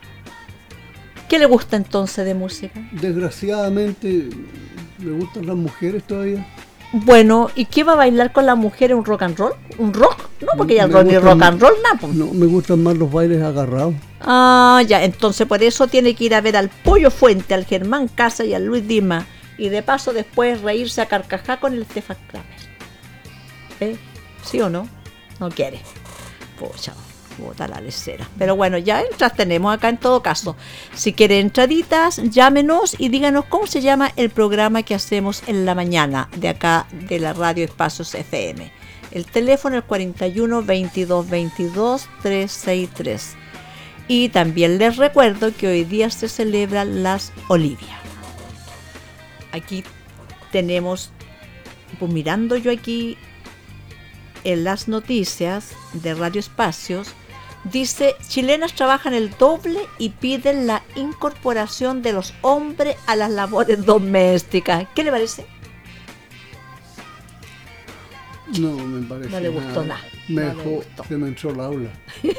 ¿Qué le gusta entonces de música? Desgraciadamente, me gustan las mujeres todavía. Bueno, ¿y qué va a bailar con la mujer en un rock and roll? ¿Un rock? No, porque ya rock, ni rock and roll, nada. Pues. No, me gustan más los bailes agarrados. Ah, ya, entonces por eso tiene que ir a ver al Pollo Fuente, al Germán Casa y al Luis Dima. Y de paso después reírse a carcajá con el Stefan Kramer. ¿Eh? ¿Sí o no? No quiere. Pucha, bota la lecera. Pero bueno, ya entras tenemos acá en todo caso. Si quieren entraditas, llámenos y díganos cómo se llama el programa que hacemos en la mañana de acá de la Radio Espacios F M. El teléfono es cuarenta y uno, veintidós, veintidós, trescientos sesenta y tres. Y también les recuerdo que hoy día se celebran las Olivias. Aquí tenemos, pues mirando yo aquí en las noticias de Radio Espacios, dice, chilenas trabajan el doble y piden la incorporación de los hombres a las labores domésticas. ¿Qué le parece? No, me parece No le gustó nada. Me No le dejó, gustó. se me entró la aula.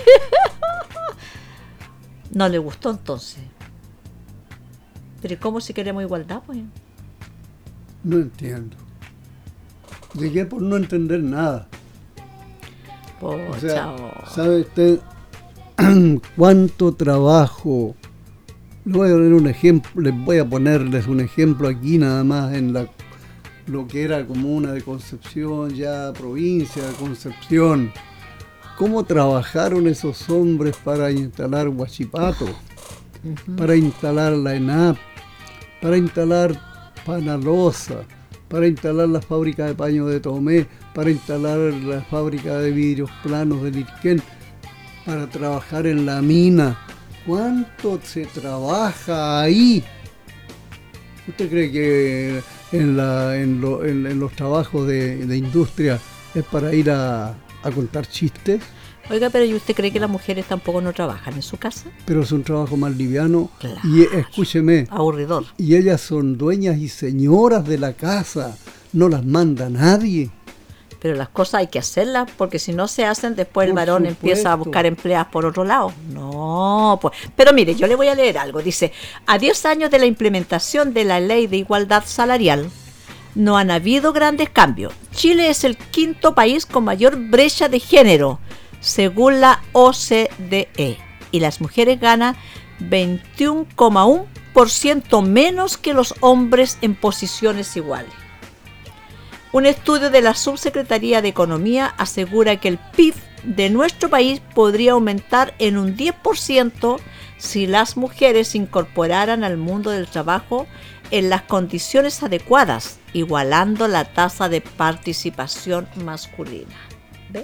No le gustó entonces. Pero ¿y cómo si queremos igualdad, pues? No entiendo. Llegué por no entender nada. Pocha, O sea, oh. ¿sabe usted cuánto trabajo? Le voy a poner un ejemplo, les voy a ponerles un ejemplo aquí nada más en la lo que era comuna de Concepción, ya provincia de Concepción. ¿Cómo trabajaron esos hombres para instalar Huachipato, Ujú. para instalar la ENAP, para instalar Panalosa, para instalar la fábrica de paño de Tomé, para instalar la fábrica de vidrios planos de Lirquén, para trabajar en la mina? ¿Cuánto se trabaja ahí? ¿Usted cree que en, la, en, lo, en, en los trabajos de, de industria es para ir a, a contar chistes? Oiga, pero ¿y usted cree que las mujeres tampoco no trabajan en su casa? Pero es un trabajo más liviano. Claro. Y escúcheme, aburridor. Y ellas son dueñas y señoras de la casa, no las manda nadie. Pero las cosas hay que hacerlas, porque si no se hacen, después el Por varón supuesto. empieza a buscar empleadas por otro lado. No, pues. Pero mire, yo le voy a leer algo. Dice, a diez años de la implementación de la Ley de Igualdad Salarial, no han habido grandes cambios. Chile es el quinto país con mayor brecha de género, según la O C D E. Y las mujeres ganan veintiuno coma uno por ciento menos que los hombres en posiciones iguales. Un estudio de la Subsecretaría de Economía asegura que el P I B de nuestro país podría aumentar en un diez por ciento si las mujeres se incorporaran al mundo del trabajo en las condiciones adecuadas, igualando la tasa de participación masculina. ¿Ve?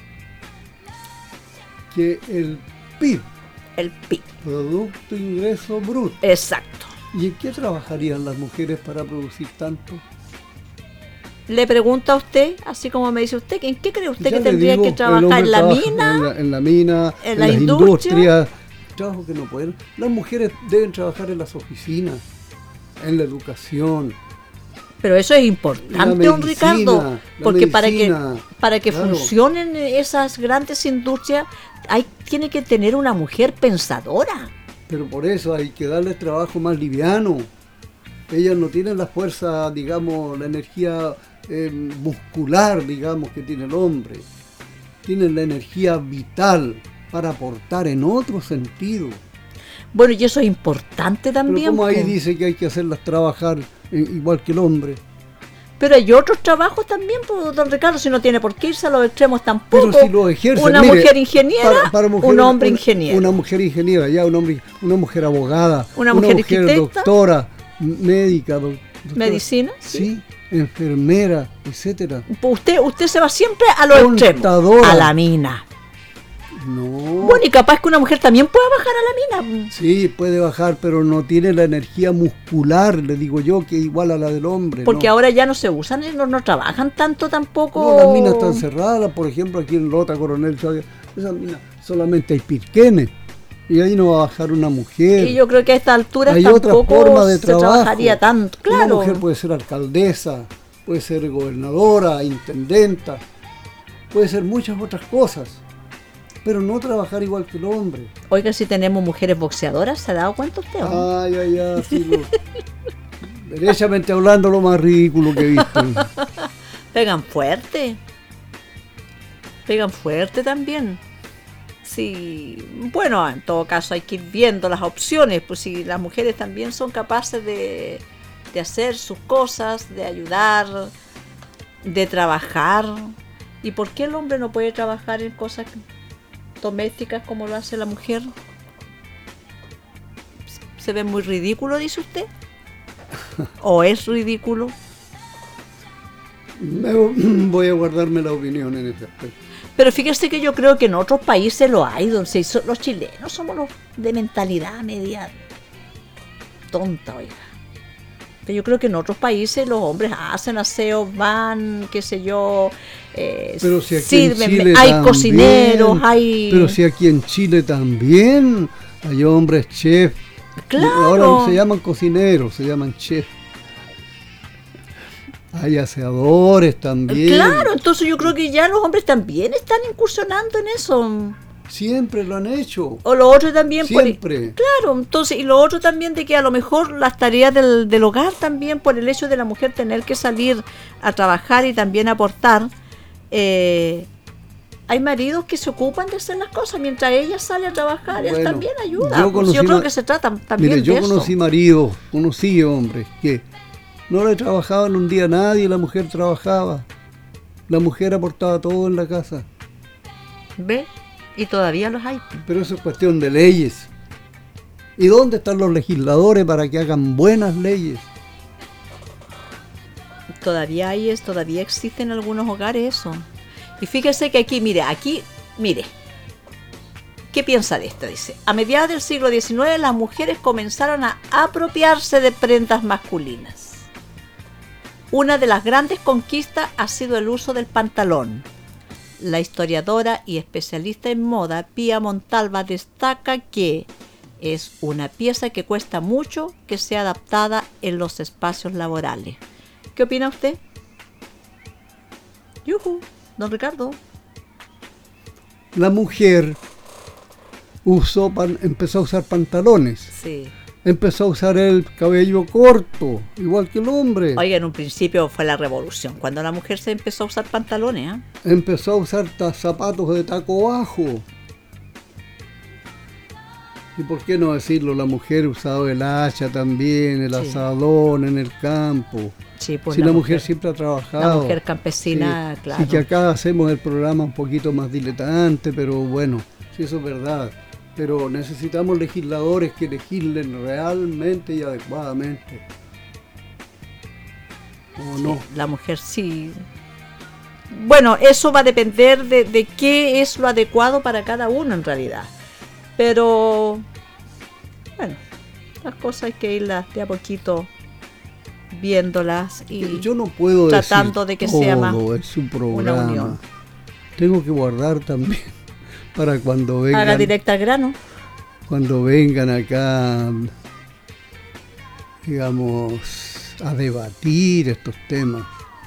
Que el P I B, el P I B, Producto Ingreso Bruto. Exacto. ¿Y en qué trabajarían las mujeres para producir tanto? Le pregunto a usted, así como me dice usted, ¿en qué cree usted Ya que le tendría digo, que el trabajar? hombre ¿En la trabaja mina? En la, en la mina, ¿En en, la las industria? industrias. Trabajo que no pueden. Las mujeres deben trabajar en las oficinas, en la educación. Pero eso es importante, La don medicina, Ricardo, la porque para que medicina, para que claro. funcionen esas grandes industrias, hay tiene que tener una mujer pensadora. Pero por eso hay que darles trabajo más liviano. Ellas no tienen la fuerza, digamos, la energía eh, muscular, digamos, que tiene el hombre. Tienen la energía vital para aportar en otro sentido. Bueno, y eso es importante también. Pero como ahí po. dice que hay que hacerlas trabajar eh, igual que el hombre. Pero hay otros trabajos también, pues, don Ricardo, si no tiene por qué irse a los extremos tampoco. Pero si lo ejercen, una mire, mujer ingeniera, para- para mujeres, un hombre una- ingeniero. Una mujer ingeniera, ya, un hombre, una mujer abogada, Una mujer arquitecta. doctora, médica, doc- doctora, ¿Medicina? Sí, enfermera, etcétera. Pues usted, usted se va siempre a los extremos. Contadora. A la mina. No. Bueno, y capaz que una mujer también pueda bajar a la mina. Sí, puede bajar, pero no tiene la energía muscular, le digo yo, que igual a la del hombre. Porque no. ahora ya no se usan, no, no trabajan tanto tampoco. No, las minas están cerradas, por ejemplo, aquí en Lota, Coronel Chávez, esas minas solamente hay pirquenes, y ahí no va a bajar una mujer. Y yo creo que a esta altura Hay otra tampoco forma de se trabajo. trabajaría tanto. Una Claro. mujer puede ser alcaldesa, puede ser gobernadora, intendenta, puede ser muchas otras cosas, pero no trabajar igual que el hombre. Oiga, si tenemos mujeres boxeadoras, ¿se ha dado cuenta usted? o no? Ay, ay, ay, sí, lo- derechamente hablando, lo más ridículo que he visto. Pegan fuerte. Pegan fuerte también. Sí, bueno, en todo caso hay que ir viendo las opciones, pues si las mujeres también son capaces de, de hacer sus cosas, de ayudar, de trabajar. ¿Y por qué el hombre no puede trabajar en cosas que- domésticas como lo hace la mujer? ¿Se ve muy ridículo, dice usted? ¿O es ridículo? Me, voy a guardarme la opinión en ese aspecto. Pero fíjese que yo creo que en otros países lo hay, donde se hizo- los chilenos somos los de mentalidad media tonta, oiga. Pero yo creo que en otros países los hombres hacen aseo, van, qué sé yo, eh, Pero si aquí sirven, en Chile hay también, cocineros, hay... Pero si aquí en Chile también hay hombres chef. Claro. Ahora no se llaman cocineros, se llaman chef. Hay aseadores también. Claro, entonces yo creo que ya los hombres también están incursionando en eso. Siempre lo han hecho. O lo otro también por- Siempre. claro, entonces, y lo otro también de que a lo mejor las tareas del, del hogar también, por el hecho de la mujer tener que salir a trabajar y también aportar, eh, hay maridos que se ocupan de hacer las cosas mientras ella sale a trabajar, él Bueno, también ayuda. yo Pues conocí yo creo ma- que se trata también Mire, yo de conocí eso. maridos, conocí hombres que no le trabajaban un día a nadie, la mujer trabajaba. La mujer aportaba todo en la casa. ¿Ve? Y todavía los hay. Pero eso es cuestión de leyes. ¿Y dónde están los legisladores para que hagan buenas leyes? Todavía hay, es, todavía existen en algunos hogares eso. Y fíjese que aquí, mire, aquí, mire, ¿qué piensa de esto? Dice, a mediados del siglo diecinueve las mujeres comenzaron a apropiarse de prendas masculinas. Una de las grandes conquistas ha sido el uso del pantalón. La historiadora y especialista en moda Pía Montalva destaca que es una pieza que cuesta mucho que sea adaptada en los espacios laborales. ¿Qué opina usted? Yujú, don Ricardo. La mujer usó pan- empezó a usar pantalones. Sí. Empezó a usar el cabello corto, igual que el hombre. Oiga, en un principio fue la revolución, cuando la mujer se empezó a usar pantalones, ¿eh? Empezó a usar ta- zapatos de taco bajo. ¿Y por qué no decirlo? La mujer usaba el hacha también, el Sí. asadón en el campo. Sí, pues si la la, mujer, mujer- siempre ha trabajado. la mujer campesina, Sí. claro. Y que acá hacemos el programa un poquito más diletante, pero bueno, sí, eso es verdad. Pero necesitamos legisladores que legislen realmente y adecuadamente. ¿O no? La mujer sí. Bueno, eso va a depender de, de qué es lo adecuado para cada uno en realidad. Pero, bueno, las cosas hay que irlas de a poquito viéndolas y Yo no puedo tratando decir de que sea más todo en su una programa. unión. Tengo que guardar también para cuando vengan, Haga directa al grano. cuando vengan acá, digamos, a debatir estos temas.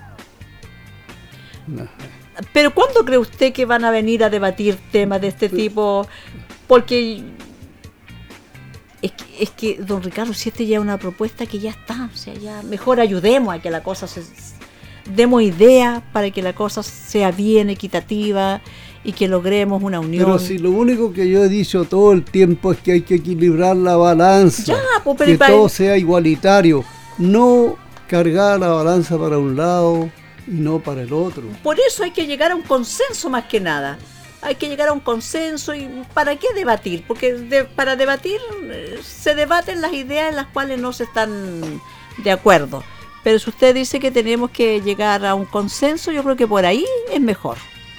No. Pero ¿cuándo cree usted que van a venir a debatir temas de este tipo? Porque es que, es que don Ricardo, si este ya es una propuesta que ya está, o sea, ya mejor ayudemos a que la cosa se... demos ideas para que la cosa sea bien equitativa y que logremos una unión. Pero si lo único que yo he dicho todo el tiempo es que hay que equilibrar la balanza, Ya, pues, pero que y pa- todo sea igualitario, no cargar la balanza para un lado y no para el otro. Por eso hay que llegar a un consenso más que nada. Hay que llegar a un consenso y ¿para qué debatir? Porque de- para debatir eh, se debaten las ideas en las cuales no se están de acuerdo. Pero si usted dice que tenemos que llegar a un consenso, yo creo que por ahí es mejor.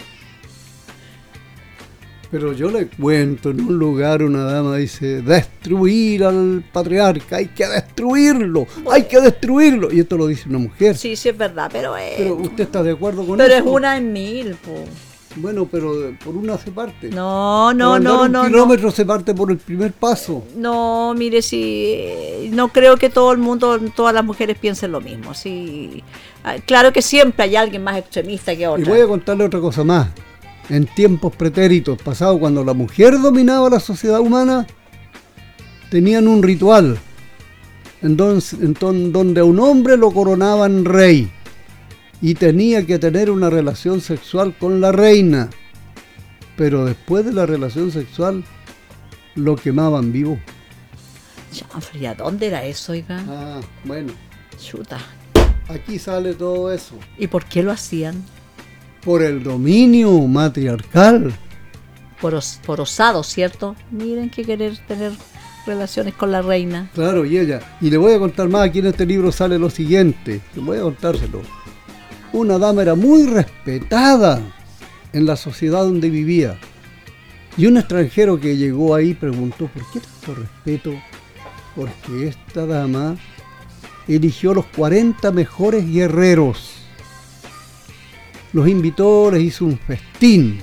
Pero yo le cuento, en un lugar una dama dice, destruir al patriarca, hay que destruirlo, hay que destruirlo. Y esto lo dice una mujer. Sí, sí es verdad, pero es... Pero usted está de acuerdo con Pero eso. es una en mil, po. Bueno, pero por una se parte. No, no, Por andar no, un no, no. kilómetro se parte por el primer paso. No, mire, si no creo que todo el mundo, todas las mujeres piensen lo mismo. Sí, ah, claro que siempre hay alguien más extremista que Y otra. voy a contarle otra cosa más. En tiempos pretéritos pasados, cuando la mujer dominaba la sociedad humana, tenían un ritual en don- en don- donde a un hombre lo coronaban rey y tenía que tener una relación sexual con la reina. Pero después de la relación sexual, lo quemaban vivo. Chanfre, ¿a dónde era eso, oiga? Ah, bueno. Chuta. Aquí sale todo eso. ¿Y por qué lo hacían? Por el dominio matriarcal. por, os, por osado, ¿cierto? Miren que querer tener relaciones con la reina. Claro, y ella. Y le voy a contar más, aquí en este libro sale lo siguiente, le voy a contárselo. Una dama era muy respetada en la sociedad donde vivía. Y un extranjero que llegó ahí preguntó, ¿por qué tanto respeto? Porque esta dama eligió los cuarenta mejores guerreros. Los invitó, les hizo un festín.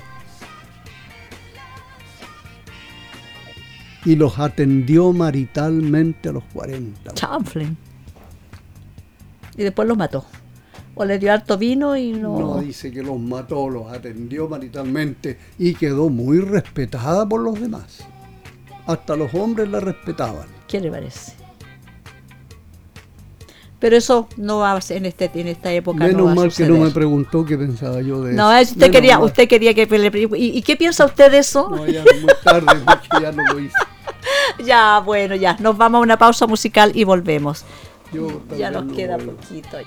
Y los atendió maritalmente a los cuarenta. Chanfle. Y después los mató. O le dio harto vino y no... No, dice que los mató, los atendió maritalmente y quedó muy respetada por los demás. Hasta los hombres la respetaban. ¿Qué le parece? Pero eso no va a ser en, este, en esta época. Menos no va a mal suceder. que no me preguntó qué pensaba yo de no, eso. usted Menos quería, mal. usted quería que le... ¿Y, ¿Y qué piensa usted de eso? No, ya muy tarde, porque ya no lo hice. Ya, bueno, ya. Nos vamos a una pausa musical y volvemos. Yo ya nos no queda vuelvo. poquito.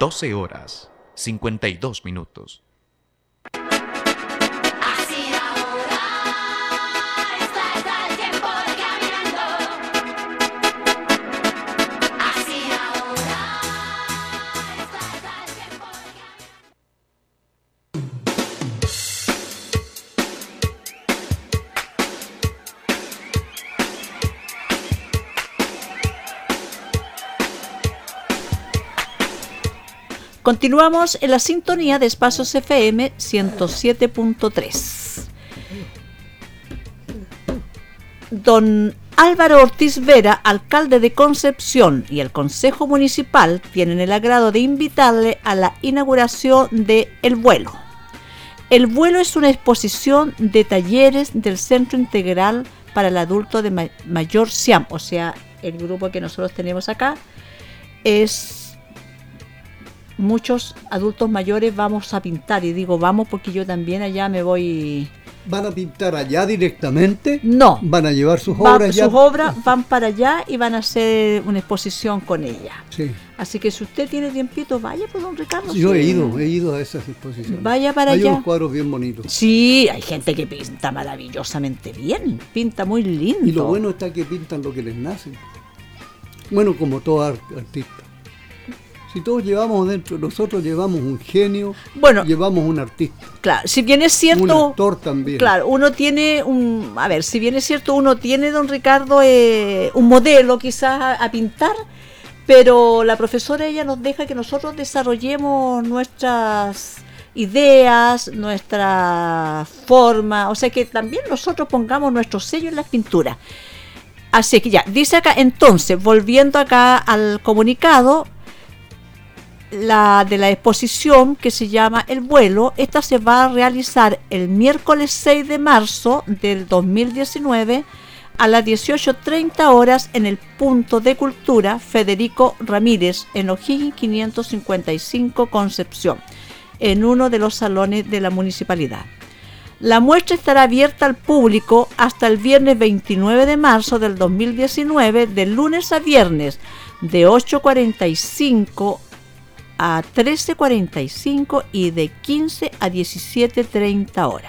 doce horas, cincuenta y dos minutos. Continuamos en la sintonía de Espacios F M ciento siete punto tres. Don Álvaro Ortiz Vera, alcalde de Concepción, y el Consejo Municipal tienen el agrado de invitarle a la inauguración de El Vuelo. El Vuelo es una exposición de talleres del Centro Integral para el Adulto de Ma- Mayor SIAM, o sea, el grupo que nosotros tenemos acá es... Muchos adultos mayores vamos a pintar, y digo vamos porque yo también allá me voy... ¿Van a pintar allá directamente? No. ¿Van a llevar sus Va, obras ya? Sus obras van para allá y van a hacer una exposición con ella. Sí. Así que si usted tiene tiempito, vaya por don Ricardo. Yo sí. he ido, he ido a esas exposiciones. Vaya para hay allá. Hay unos cuadros bien bonitos. Sí, hay gente que pinta maravillosamente bien, pinta muy lindo. Y lo bueno está que pintan lo que les nace. Bueno, como todo art- artista. Si todos llevamos dentro, nosotros llevamos un genio, bueno, llevamos un artista. Claro, si bien es cierto... Un actor también. Claro, uno tiene un... A ver, si bien es cierto, uno tiene, don Ricardo, eh, un modelo quizás a, a pintar, pero la profesora ella nos deja que nosotros desarrollemos nuestras ideas, nuestra forma, o sea que también nosotros pongamos nuestro sello en las pinturas. Así que ya, dice acá, entonces, volviendo acá al comunicado, la de la exposición que se llama El Vuelo, esta se va a realizar el miércoles seis de marzo del dos mil diecinueve a las dieciocho treinta horas en el Punto de Cultura Federico Ramírez en O'Higgins quinientos cincuenta y cinco Concepción, en uno de los salones de la municipalidad. La muestra estará abierta al público hasta el viernes veintinueve de marzo del dos mil diecinueve, de lunes a viernes, de ocho cuarenta y cinco a trece cuarenta y cinco y de quince a diecisiete treinta horas.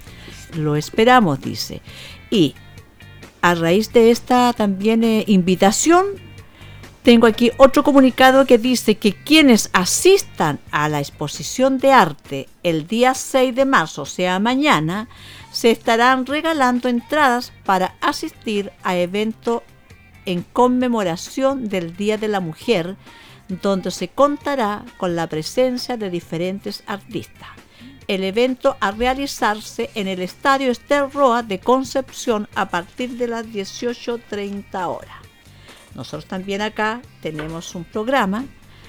Lo esperamos, dice. Y a raíz de esta también eh, invitación, tengo aquí otro comunicado que dice que quienes asistan a la exposición de arte el día seis de marzo, o sea mañana, se estarán regalando entradas para asistir a evento en conmemoración del Día de la Mujer, donde se contará con la presencia de diferentes artistas. El evento a realizarse en el Estadio Ester Roa de Concepción a partir de las dieciocho treinta horas. Nosotros también acá tenemos un programa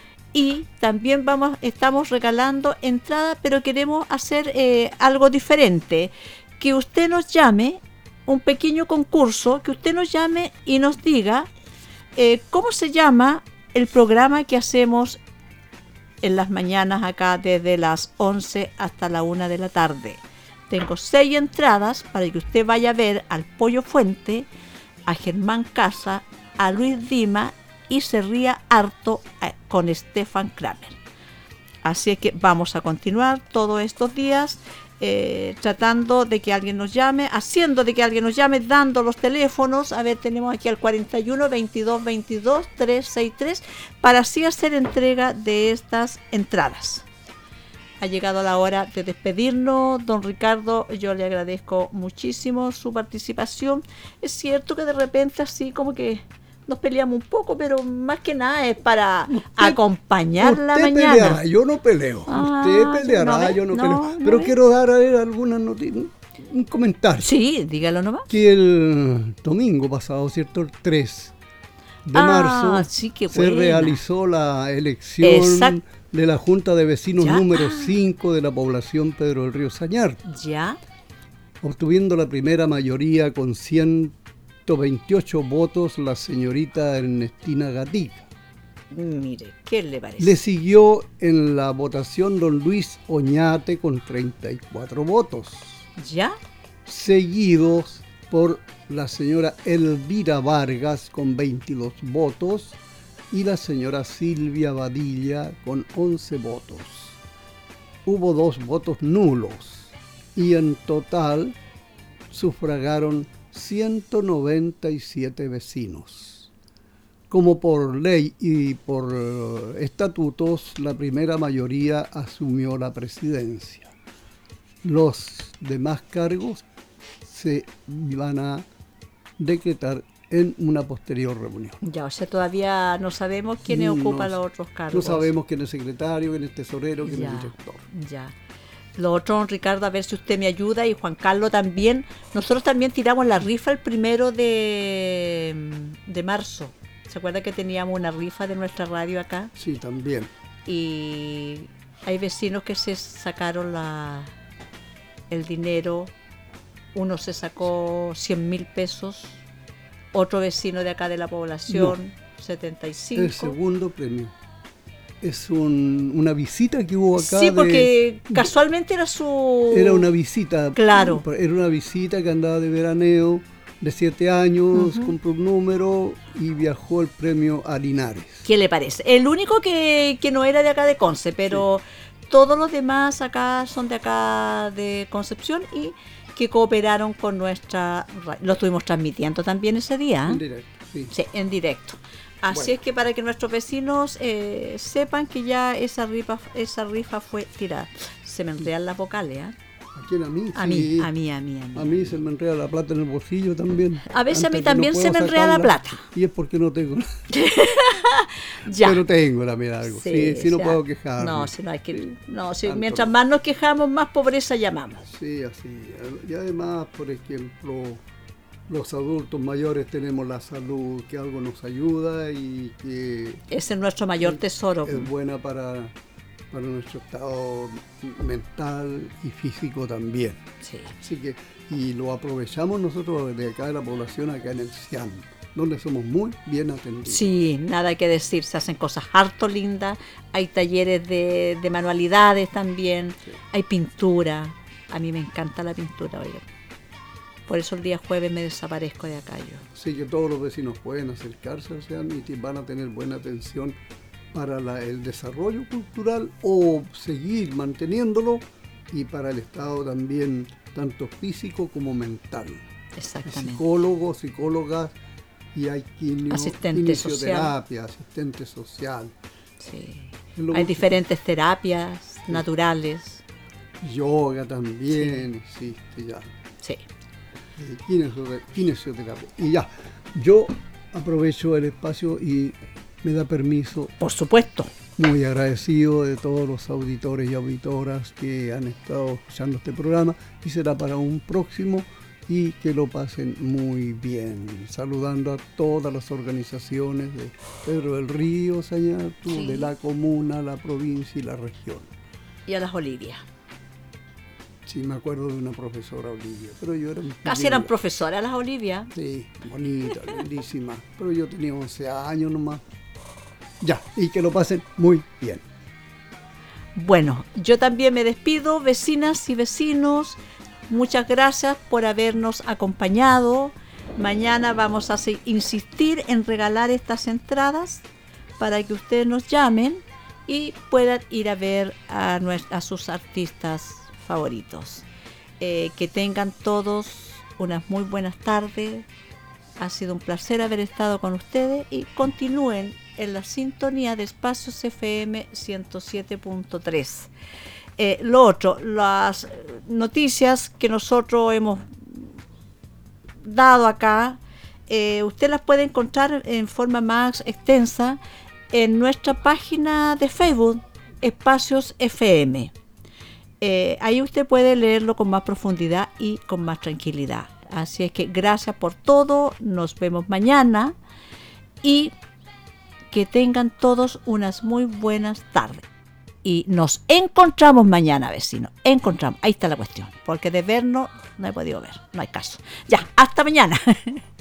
y también vamos, estamos regalando entradas, pero queremos hacer eh, algo diferente. Que usted nos llame, un pequeño concurso, que usted nos llame y nos diga eh, cómo se llama el programa que hacemos en las mañanas acá desde las once hasta la una de la tarde. Tengo seis entradas para que usted vaya a ver al Pollo Fuente, a Germán Casa, a Luis Dima y se ría harto eh, con Stefan Kramer. Así es que vamos a continuar todos estos días eh, tratando de que alguien nos llame, haciendo de que alguien nos llame, dando los teléfonos. A ver, tenemos aquí al cuarenta y uno, veintidós, veintidós, trescientos sesenta y tres para así hacer entrega de estas entradas. Ha llegado la hora de despedirnos, don Ricardo. Yo le agradezco muchísimo su participación. Es cierto que de repente así como que nos peleamos un poco, pero más que nada es para usted, acompañar la mañana. Peleará, yo no peleo. Ah, usted peleará, no, yo no, no peleo. No pero ve. quiero dar a ver algunas noticias, un comentario. Sí, dígalo nomás. Que el domingo pasado, ¿cierto? El tres de ah, marzo sí, qué se realizó la elección Exact- de la Junta de Vecinos ¿Ya? número cinco de la población Pedro del Río Sañar. Ya. Obtuviendo la primera mayoría con ciento veintiocho votos la señorita Ernestina Gatica. Mire, ¿qué le parece? Le siguió en la votación don Luis Oñate con treinta y cuatro votos. ¿Ya? Seguidos por la señora Elvira Vargas con veintidós votos y la señora Silvia Badilla con once votos. Hubo dos votos nulos y en total sufragaron ciento noventa y siete vecinos. Como por ley y por uh, estatutos, la primera mayoría asumió la presidencia. Los demás cargos se van a decretar en una posterior reunión. Ya, o sea, todavía no sabemos quiénes no, ocupan los otros cargos. No sabemos quién es secretario, quién es tesorero, quién ya, es director. Ya. Lo otro, don Ricardo, a ver si usted me ayuda, y Juan Carlos también. Nosotros también tiramos la rifa el primero de, de marzo. ¿Se acuerda que teníamos una rifa de nuestra radio acá? Sí, también. Y hay vecinos que se sacaron la, el dinero. Uno se sacó cien mil pesos. Otro vecino de acá de la población, no, setenta y cinco. El segundo premio es un, una visita que hubo acá. Sí, porque de, casualmente era su... Era una visita. Claro. Era una visita que andaba de veraneo, de siete años, uh-huh. compró un número y viajó el premio a Linares. ¿Qué le parece? El único que, que no era de acá de Conce, pero sí. Todos los demás acá son de acá de Concepción y que cooperaron con nuestra... Lo estuvimos transmitiendo también ese día. ¿eh? En directo, sí. Sí, en directo. Así bueno. Es que para que nuestros vecinos eh, sepan que ya esa rifa, esa rifa fue tirada. Se me enredan las vocales, ¿eh? ¿A quién? ¿A mí? A sí. mí, a mí, a mí, a mí. A mí se me enreda la plata en el bolsillo también. A veces Antes a mí también no se me enreda sacarla, la plata. Y es porque no tengo nada. Ya. Pero tengo la mira algo. Sí, sí, sí no sea, puedo quejarme. No, si no hay que... Sí, no, si tanto mientras no. más nos quejamos, más pobreza llamamos. Sí, así. Y además, por ejemplo, los adultos mayores tenemos la salud, que algo nos ayuda y que... Ese es nuestro mayor es, tesoro. Es buena para, para nuestro estado mental y físico también. Sí. Así que, y lo aprovechamos nosotros de acá de la población, acá en el CIAM, donde somos muy bien atendidos. Sí, nada que decir, se hacen cosas harto lindas, hay talleres de, de manualidades también, sí. Hay pintura, a mí me encanta la pintura, oye. Por eso el día jueves me desaparezco de acá yo. Sí, que todos los vecinos pueden acercarse al CIAM y van a tener buena atención para la, el desarrollo cultural o seguir manteniéndolo y para el estado también, tanto físico como mental. Exactamente. Psicólogos, psicólogas y hay quimio, asistente fisioterapia, social. asistente social. Sí. Hay diferentes terapias sí. naturales. Yoga también sí. existe ya. Sí. Eh, kinesioterapia. Y ya, yo aprovecho el espacio y me da permiso. Por supuesto. Muy agradecido de todos los auditores y auditoras que han estado escuchando este programa y será para un próximo y que lo pasen muy bien. Saludando a todas las organizaciones de Pedro del Río, Sañatu, sí. de la comuna, la provincia y la región. Y a las Olivias. Sí, me acuerdo de una profesora Olivia, pero yo era... Casi eran profesoras las Olivias. Sí, bonita, lindísima, pero yo tenía once años nomás. Ya, y que lo pasen muy bien. Bueno, yo también me despido, vecinas y vecinos. Muchas gracias por habernos acompañado. Mañana vamos a insistir en regalar estas entradas para que ustedes nos llamen y puedan ir a ver a, a sus artistas favoritos. Eh, que tengan todos unas muy buenas tardes. Ha sido un placer haber estado con ustedes y continúen en la sintonía de Espacios F M ciento siete punto tres. Eh, lo otro, las noticias que nosotros hemos dado acá, eh, usted las puede encontrar en forma más extensa en nuestra página de Facebook, Espacios F M. Eh, ahí usted puede leerlo con más profundidad y con más tranquilidad. Así es que gracias por todo, nos vemos mañana y que tengan todos unas muy buenas tardes. Y nos encontramos mañana, vecinos. Encontramos, ahí está la cuestión. Porque de vernos no he podido ver, no hay caso. Ya, hasta mañana.